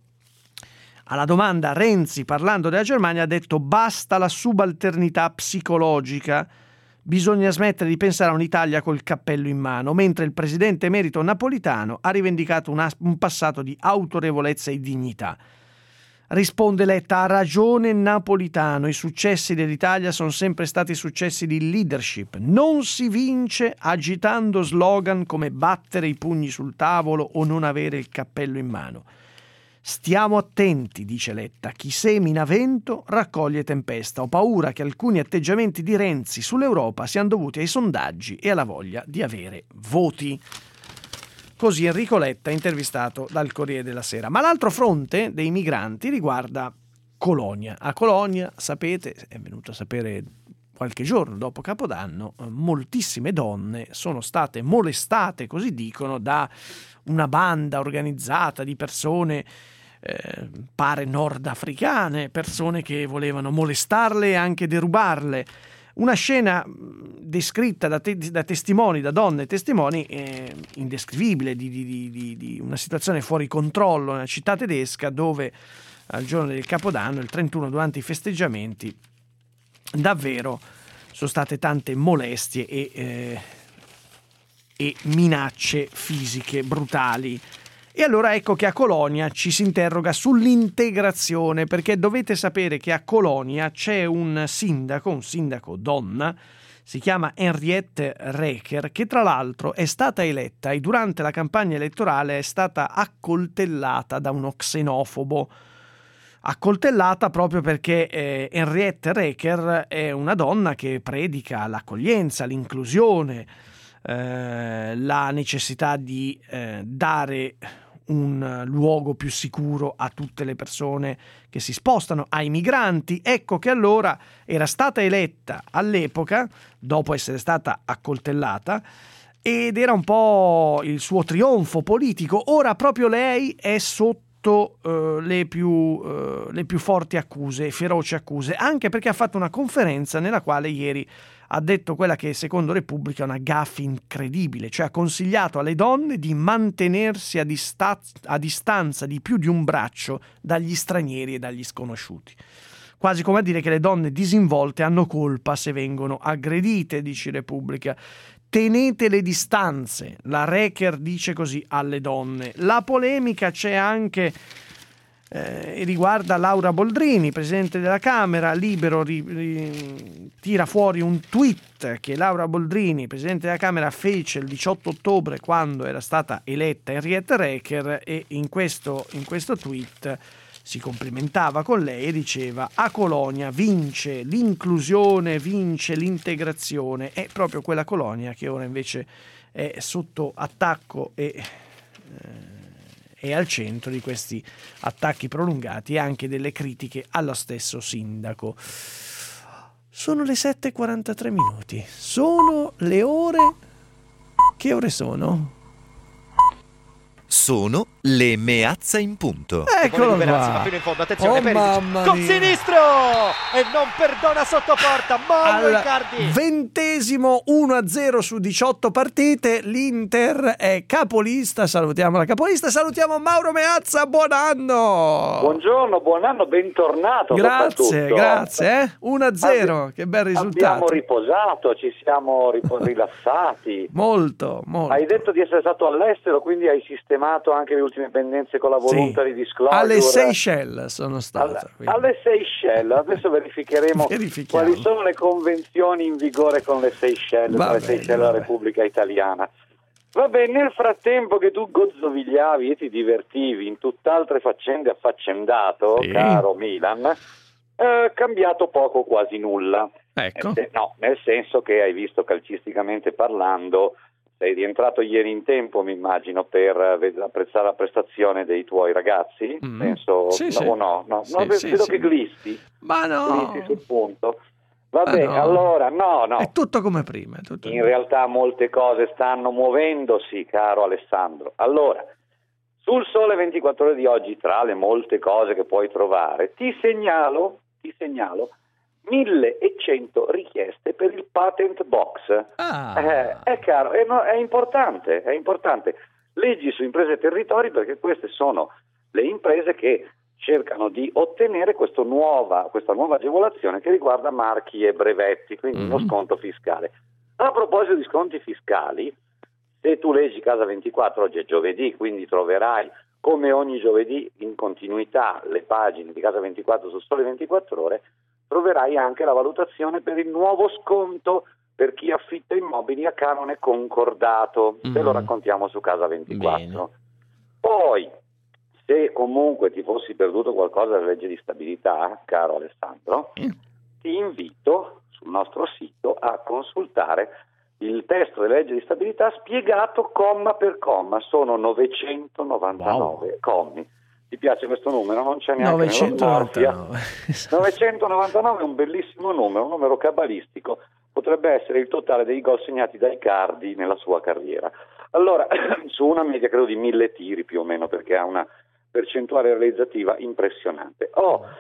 Alla domanda Renzi, parlando della Germania, ha detto basta la subalternità psicologica, bisogna smettere di pensare a un'Italia col cappello in mano, mentre il presidente emerito Napolitano ha rivendicato una, un passato di autorevolezza e dignità. Risponde Letta, ha ragione Napolitano, i successi dell'Italia sono sempre stati successi di leadership. Non si vince agitando slogan come battere i pugni sul tavolo o non avere il cappello in mano. Stiamo attenti, dice Letta, chi semina vento raccoglie tempesta. Ho paura che alcuni atteggiamenti di Renzi sull'Europa siano dovuti ai sondaggi e alla voglia di avere voti. Così Enrico Letta, intervistato dal Corriere della Sera. Ma l'altro fronte dei migranti riguarda Colonia. A Colonia, sapete, è venuto a sapere qualche giorno dopo Capodanno, moltissime donne sono state molestate, così dicono, da una banda organizzata di persone, eh, pare nordafricane, persone che volevano molestarle e anche derubarle. Una scena descritta da, te- da testimoni, da donne testimoni, eh, indescrivibile, di, di, di, di una situazione fuori controllo nella città tedesca, dove al giorno del Capodanno, il trentuno, durante i festeggiamenti, davvero sono state tante molestie e, eh, e minacce fisiche brutali. E allora ecco che a Colonia ci si interroga sull'integrazione, perché dovete sapere che a Colonia c'è un sindaco, un sindaco donna, si chiama Henriette Reker, che tra l'altro è stata eletta e durante la campagna elettorale è stata accoltellata da uno xenofobo. Accoltellata proprio perché eh, Henriette Reker è una donna che predica l'accoglienza, l'inclusione, eh, la necessità di eh, dare un luogo più sicuro a tutte le persone che si spostano, ai migranti. Ecco che allora era stata eletta all'epoca, dopo essere stata accoltellata, ed era un po' il suo trionfo politico. Ora proprio lei è sotto uh, le, più, uh, le più forti accuse, feroci accuse, anche perché ha fatto una conferenza nella quale ieri ha detto quella che secondo Repubblica è una gaffe incredibile, cioè ha consigliato alle donne di mantenersi a, dista- a distanza di più di un braccio dagli stranieri e dagli sconosciuti. Quasi come a dire che le donne disinvolte hanno colpa se vengono aggredite, dice Repubblica. Tenete le distanze, la Reker dice così alle donne. La polemica c'è anche Eh, riguarda Laura Boldrini, presidente della Camera. Libero ri, ri, tira fuori un tweet che Laura Boldrini, presidente della Camera, fece il diciotto ottobre quando era stata eletta Henriette Reker, e in questo, in questo tweet si complimentava con lei e diceva: a Colonia vince l'inclusione, vince l'integrazione. È proprio quella Colonia che ora invece è sotto attacco e eh, è al centro di questi attacchi prolungati e anche delle critiche allo stesso sindaco. Sono le sette e quarantatré minuti. Sono le ore... Che ore sono? Sono le meazza in punto. Eccolo qua. Fino in fondo, attenzione, Oh, Perisic mamma con mia. sinistro e non perdona sotto porta. Mauro Al Icardi. ventesimo, uno a zero su diciotto partite, l'Inter è capolista. Salutiamo la capolista, salutiamo Mauro Meazza, buon anno. Buongiorno, buon anno, bentornato. Grazie, soprattutto. grazie. Eh? uno a zero, che bel risultato. Abbiamo riposato, ci siamo ripo- rilassati. Molto, molto. Hai detto di essere stato all'estero, quindi hai sistemato anche le ultime pendenze con la voluntary disclosure. Alle Seychelles sono stato. Alle, alle Seychelles, adesso verificheremo Verifichiamo. quali sono le convenzioni in vigore con le Seychelles, Va tra le bene, Seychelles e la vabbè. Repubblica Italiana. Vabbè, nel frattempo che tu gozzovigliavi e ti divertivi in tutt'altre faccende affaccendato, Sì. caro Milan, eh, cambiato poco quasi nulla. Ecco. Nel, no, nel senso che hai visto calcisticamente parlando, sei rientrato ieri in tempo, mi immagino, per eh, apprezzare la prestazione dei tuoi ragazzi. Mm. Penso, Sì, no, sì. o no, no, Sì, no, vedo sì, vedo sì. che glisti. Ma no. Glisti sul punto. Vabbè, Ma no. allora, no, no. È tutto come prima. È tutto In realtà molte cose stanno muovendosi, caro Alessandro. Allora, sul Sole ventiquattro Ore di oggi, tra le molte cose che puoi trovare, ti segnalo, ti segnalo millecento richieste per il patent box. Ah. Eh, è caro, è, no, è importante, è importante. Leggi su Imprese e Territori, perché queste sono le imprese che cercano di ottenere questo nuova, questa nuova agevolazione che riguarda marchi e brevetti, quindi Mm. uno sconto fiscale. A proposito di sconti fiscali, se tu leggi Casa ventiquattro, oggi è giovedì, quindi troverai come ogni giovedì in continuità le pagine di Casa ventiquattro su Sole ventiquattro Ore, troverai anche la valutazione per il nuovo sconto per chi affitta immobili a canone concordato. Te lo Mm. raccontiamo su Casa ventiquattro. Bene. Poi, se comunque ti fossi perduto qualcosa della legge di stabilità, caro Alessandro, ti invito sul nostro sito a consultare il testo della legge di stabilità spiegato comma per comma. Sono novecentonovantanove commi. Ti piace questo numero? Non c'è neanche novecentonovantanove. novecentonovantanove è un bellissimo numero, un numero cabalistico. Potrebbe essere il totale dei gol segnati da Icardi nella sua carriera. Allora, su una media credo di mille tiri più o meno, perché ha una percentuale realizzativa impressionante. Oh,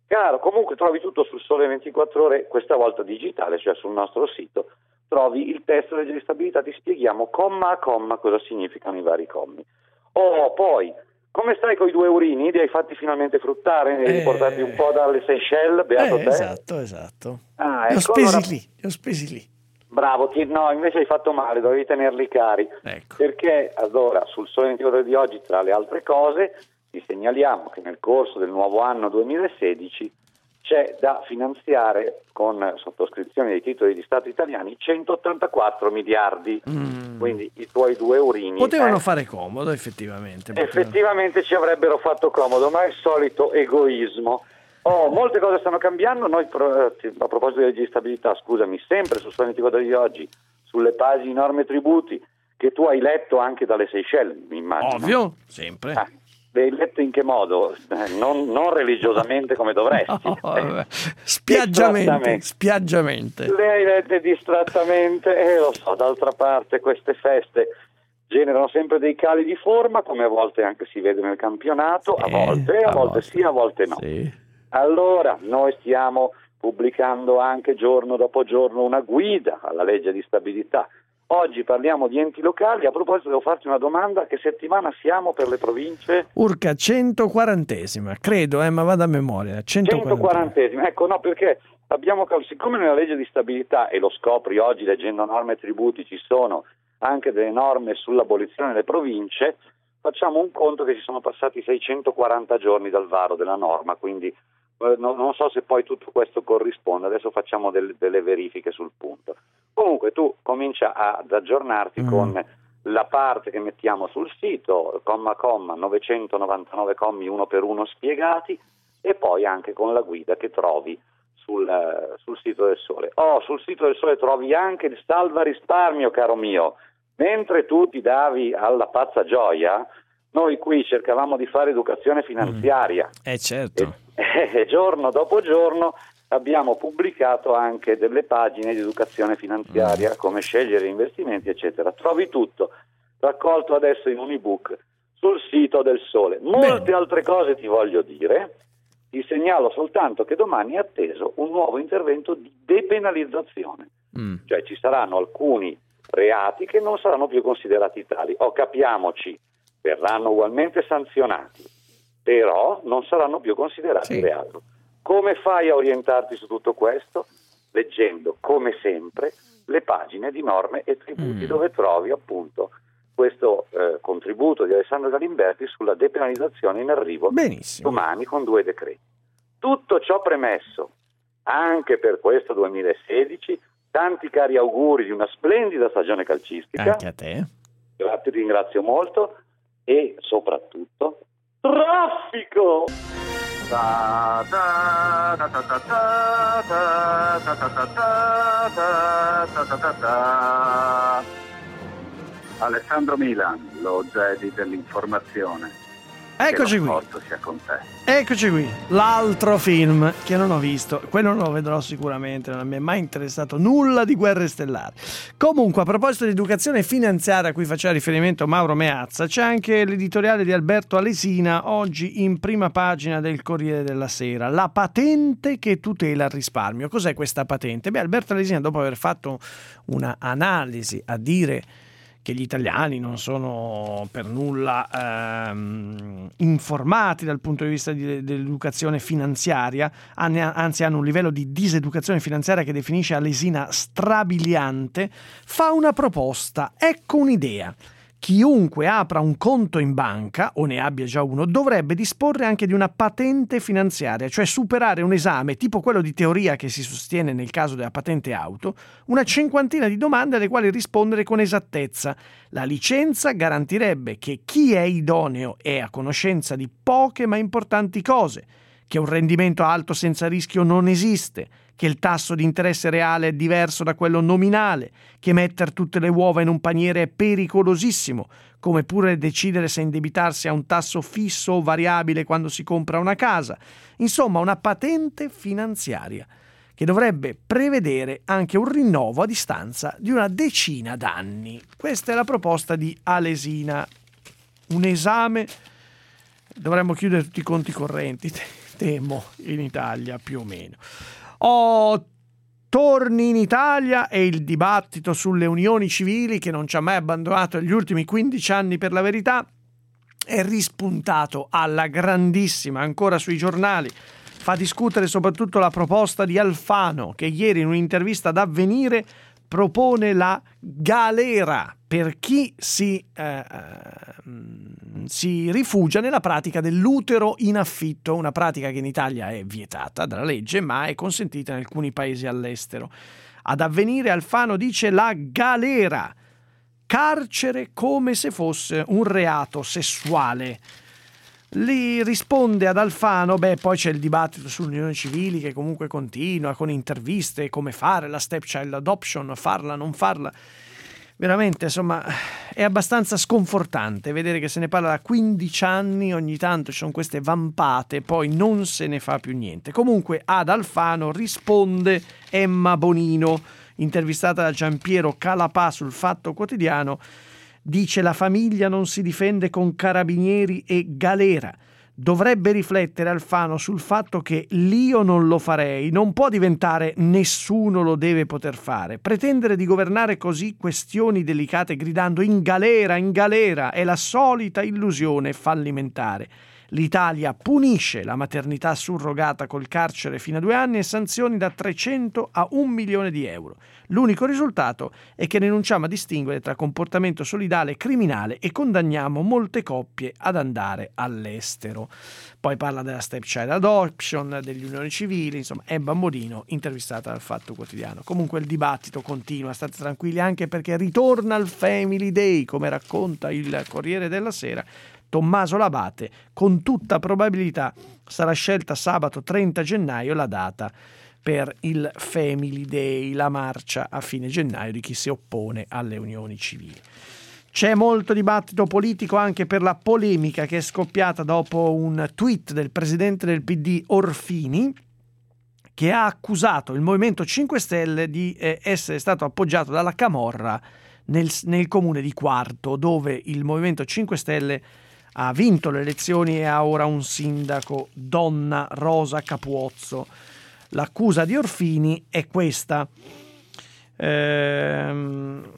Caro, comunque trovi tutto sul Sole ventiquattro Ore, questa volta digitale, cioè sul nostro sito. Trovi il testo legge di stabilità, ti spieghiamo comma a comma cosa significano i vari commi. Oh, poi, come stai con i due eurini? Li hai fatti finalmente fruttare? Ne hai Eh. riportati un po' dalle Seychelles? Beato Eh, te. esatto, esatto. Ah, Li ho ecco, spesi allora- lì, li ho spesi lì. Bravo, ti- no, invece hai fatto male, dovevi tenerli cari. Ecco. Perché allora sul Sole ventiquattro Ore di oggi, tra le altre cose, ti segnaliamo che nel corso del nuovo anno duemilasedici c'è da finanziare con sottoscrizione dei titoli di Stato italiani centottantaquattro miliardi, quindi i tuoi due eurini Potevano eh, fare comodo, effettivamente. potevano. effettivamente ci avrebbero fatto comodo, ma è il solito egoismo. Oh, molte cose stanno cambiando. Noi pro- eh, a proposito di legge di stabilità, scusami, sempre su Sole ventiquattro Ore di oggi, sulle pagine norme e tributi che tu hai letto anche dalle Seychelles, mi immagino. Ovvio, sempre. Ah, l'hai letto in che modo? Eh, non, non religiosamente come dovresti. No, vabbè. Spiaggiamente, spiaggiamente. Le hai lette distrattamente e lo so, d'altra parte queste feste generano sempre dei cali di forma, come a volte anche si vede nel campionato, a volte, a, a volte volte. sì, a volte no. Sì. Allora, noi stiamo pubblicando anche giorno dopo giorno una guida alla legge di stabilità. Oggi parliamo di enti locali. A proposito, devo farti una domanda: che settimana siamo per le province? Urca, centoquarantesima, credo, eh, ma vado a memoria. centoquarantesima. centoquarantesima. Ecco, no, perché abbiamo, cal- siccome nella legge di stabilità, e lo scopri oggi leggendo norme e tributi, ci sono anche delle norme sull'abolizione delle province, facciamo un conto che ci sono passati seicentoquaranta giorni dal varo della norma, quindi eh, no- non so se poi tutto questo corrisponde. Adesso facciamo del- delle verifiche sul punto. Comunque tu comincia ad aggiornarti Mm. con la parte che mettiamo sul sito, comma a comma, novecentonovantanove commi uno per uno spiegati, e poi anche con la guida che trovi sul, eh, sul sito del Sole. Oh, sul sito del Sole trovi anche il salva risparmio, caro mio. Mentre tu ti davi alla pazza gioia, noi qui cercavamo di fare educazione finanziaria. Eh certo. E giorno dopo giorno abbiamo pubblicato anche delle pagine di educazione finanziaria, come scegliere investimenti, eccetera. Trovi tutto raccolto adesso in un ebook sul sito del Sole. Molte altre cose ti voglio dire. Ti segnalo soltanto che domani è atteso un nuovo intervento di depenalizzazione. Mm. Cioè ci saranno alcuni reati che non saranno più considerati tali. O capiamoci, verranno ugualmente sanzionati, però non saranno più considerati Sì. reato. Come fai a orientarti su tutto questo? Leggendo, come sempre, le pagine di norme e tributi, Mm. dove trovi appunto questo eh, contributo di Alessandro Galimberti sulla depenalizzazione in arrivo Benissimo. domani con due decreti. Tutto ciò premesso, anche per questo duemilasedici, tanti cari auguri di una splendida stagione calcistica. Anche a te. Grazie, ti ringrazio molto, e soprattutto traffico! Ta ta ta ta ta ta ta ta ta ta ta ta ta ta ta. Alessandro Milan, lo Jedi dell'informazione. Eccoci Che lo qui. porto sia con te. Eccoci qui, l'altro film che non ho visto, quello non lo vedrò sicuramente, non mi è mai interessato nulla di Guerre Stellari. Comunque, a proposito di educazione finanziaria a cui faceva riferimento Mauro Meazza, c'è anche l'editoriale di Alberto Alesina oggi in prima pagina del Corriere della Sera, la patente che tutela il risparmio. Cos'è questa patente? Beh, Alberto Alesina, dopo aver fatto una analisi a dire che gli italiani non sono per nulla ehm, informati dal punto di vista di, dell'educazione finanziaria, anzi hanno un livello di diseducazione finanziaria che definisce Alesina strabiliante, fa una proposta. Ecco un'idea. Chiunque apra un conto in banca, o ne abbia già uno, dovrebbe disporre anche di una patente finanziaria, cioè superare un esame tipo quello di teoria che si sostiene nel caso della patente auto, una cinquantina di domande alle quali rispondere con esattezza. La licenza garantirebbe che chi è idoneo è a conoscenza di poche ma importanti cose, che un rendimento alto senza rischio non esiste, che il tasso di interesse reale è diverso da quello nominale, che mettere tutte le uova in un paniere è pericolosissimo, come pure decidere se indebitarsi a un tasso fisso o variabile quando si compra una casa. Insomma, una patente finanziaria che dovrebbe prevedere anche un rinnovo a distanza di una decina d'anni. Questa è la proposta di Alesina. Un esame, dovremmo chiudere tutti i conti correnti temo in Italia più o meno. Oh, torni in Italia e il dibattito sulle unioni civili, che non ci ha mai abbandonato negli ultimi quindici anni per la verità, è rispuntato alla grandissima ancora sui giornali. Fa discutere soprattutto la proposta di Alfano, che ieri in un'intervista ad Avvenire propone la galera per chi si, eh, si rifugia nella pratica dell'utero in affitto, una pratica che in Italia è vietata dalla legge ma è consentita in alcuni paesi all'estero. Ad Avvenire Alfano dice la galera, carcere come se fosse un reato sessuale. Lì risponde ad Alfano, beh, poi c'è il dibattito sulle unioni civili che comunque continua con interviste, come fare la stepchild adoption, farla, non farla. Veramente, insomma, è abbastanza sconfortante vedere che se ne parla da quindici anni, ogni tanto ci sono queste vampate, poi non se ne fa più niente. Comunque ad Alfano risponde Emma Bonino, intervistata da Giampiero Calapà sul Fatto Quotidiano. Dice la famiglia non si difende con carabinieri e galera. Dovrebbe riflettere Alfano sul fatto che l'io non lo farei non può diventare nessuno lo deve poter fare. Pretendere di governare così questioni delicate gridando in galera, in galera è la solita illusione fallimentare. L'Italia punisce la maternità surrogata col carcere fino a due anni e sanzioni da trecento a un milione di euro. L'unico risultato è che rinunciamo a distinguere tra comportamento solidale e criminale e condanniamo molte coppie ad andare all'estero. Poi parla della stepchild adoption, delle unioni civili, insomma è bambonino, intervistata dal Fatto Quotidiano. Comunque il dibattito continua, state tranquilli, anche perché ritorna il Family Day, come racconta il Corriere della Sera. Tommaso Labate, con tutta probabilità sarà scelta sabato trenta gennaio la data per il Family Day, la marcia a fine gennaio di chi si oppone alle unioni civili. C'è molto dibattito politico anche per la polemica che è scoppiata dopo un tweet del presidente del P D Orfini, che ha accusato il Movimento cinque Stelle di eh, essere stato appoggiato dalla camorra nel, nel comune di Quarto, dove il Movimento cinque Stelle ha vinto le elezioni e ha ora un sindaco, donna Rosa Capuozzo. L'accusa di Orfini è questa. Ehm,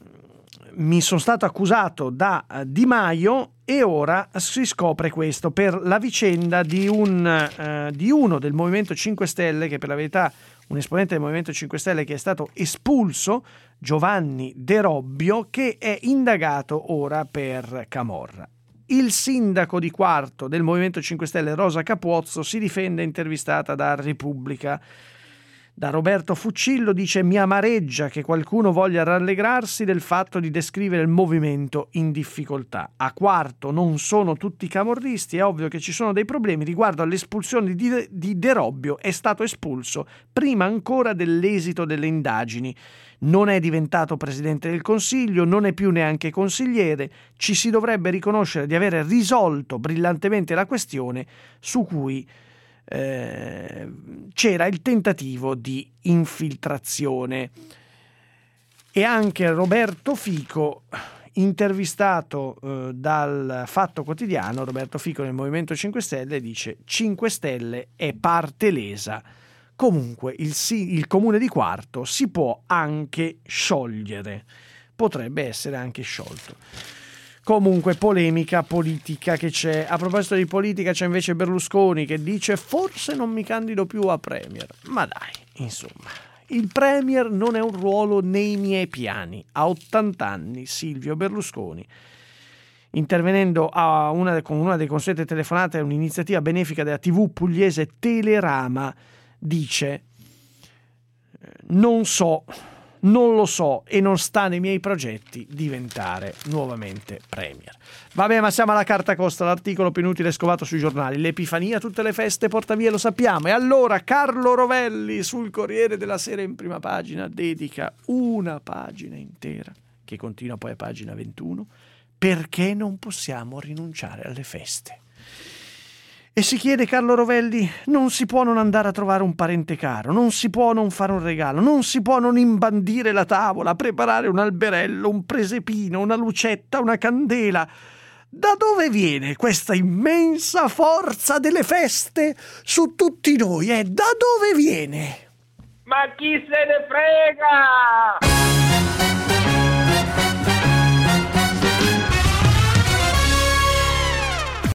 mi sono stato accusato da Di Maio e ora si scopre questo per la vicenda di, un, eh, di uno del Movimento cinque Stelle, che per la verità un esponente del Movimento cinque Stelle che è stato espulso, Giovanni De Robbio, che è indagato ora per camorra. Il sindaco di Quarto del Movimento cinque Stelle, Rosa Capuozzo, si difende intervistata da Repubblica. Da Roberto Fuccillo dice: mi amareggia che qualcuno voglia rallegrarsi del fatto di descrivere il movimento in difficoltà. A Quarto non sono tutti camorristi, è ovvio che ci sono dei problemi riguardo all'espulsione di De, di De Robbio. È stato espulso prima ancora dell'esito delle indagini. Non è diventato presidente del Consiglio, non è più neanche consigliere. Ci si dovrebbe riconoscere di avere risolto brillantemente la questione su cui eh, c'era il tentativo di infiltrazione. E anche Roberto Fico, intervistato eh, dal Fatto Quotidiano, Roberto Fico nel Movimento cinque Stelle, dice: cinque Stelle è parte lesa. Comunque il, il comune di Quarto si può anche sciogliere, potrebbe essere anche sciolto. Comunque polemica politica che c'è. A proposito di politica c'è invece Berlusconi che dice: forse non mi candido più a premier. Ma dai, insomma, il premier non è un ruolo nei miei piani. A ottanta anni Silvio Berlusconi, intervenendo a una, con una delle consuete telefonate a un'iniziativa benefica della tivù pugliese Telerama, dice: non so, non lo so e non sta nei miei progetti diventare nuovamente premier. Vabbè, ma siamo alla carta costa, l'articolo più inutile scovato sui giornali. L'Epifania tutte le feste porta via, lo sappiamo. E allora Carlo Rovelli sul Corriere della Sera in prima pagina dedica una pagina intera, che continua poi a pagina ventuno, perché non possiamo rinunciare alle feste. E si chiede Carlo Rovelli: non si può non andare a trovare un parente caro, non si può non fare un regalo, non si può non imbandire la tavola, preparare un alberello, un presepino, una lucetta, una candela. da dove viene questa immensa forza delle feste su tutti noi? Eh? Da dove viene? Ma chi se ne frega?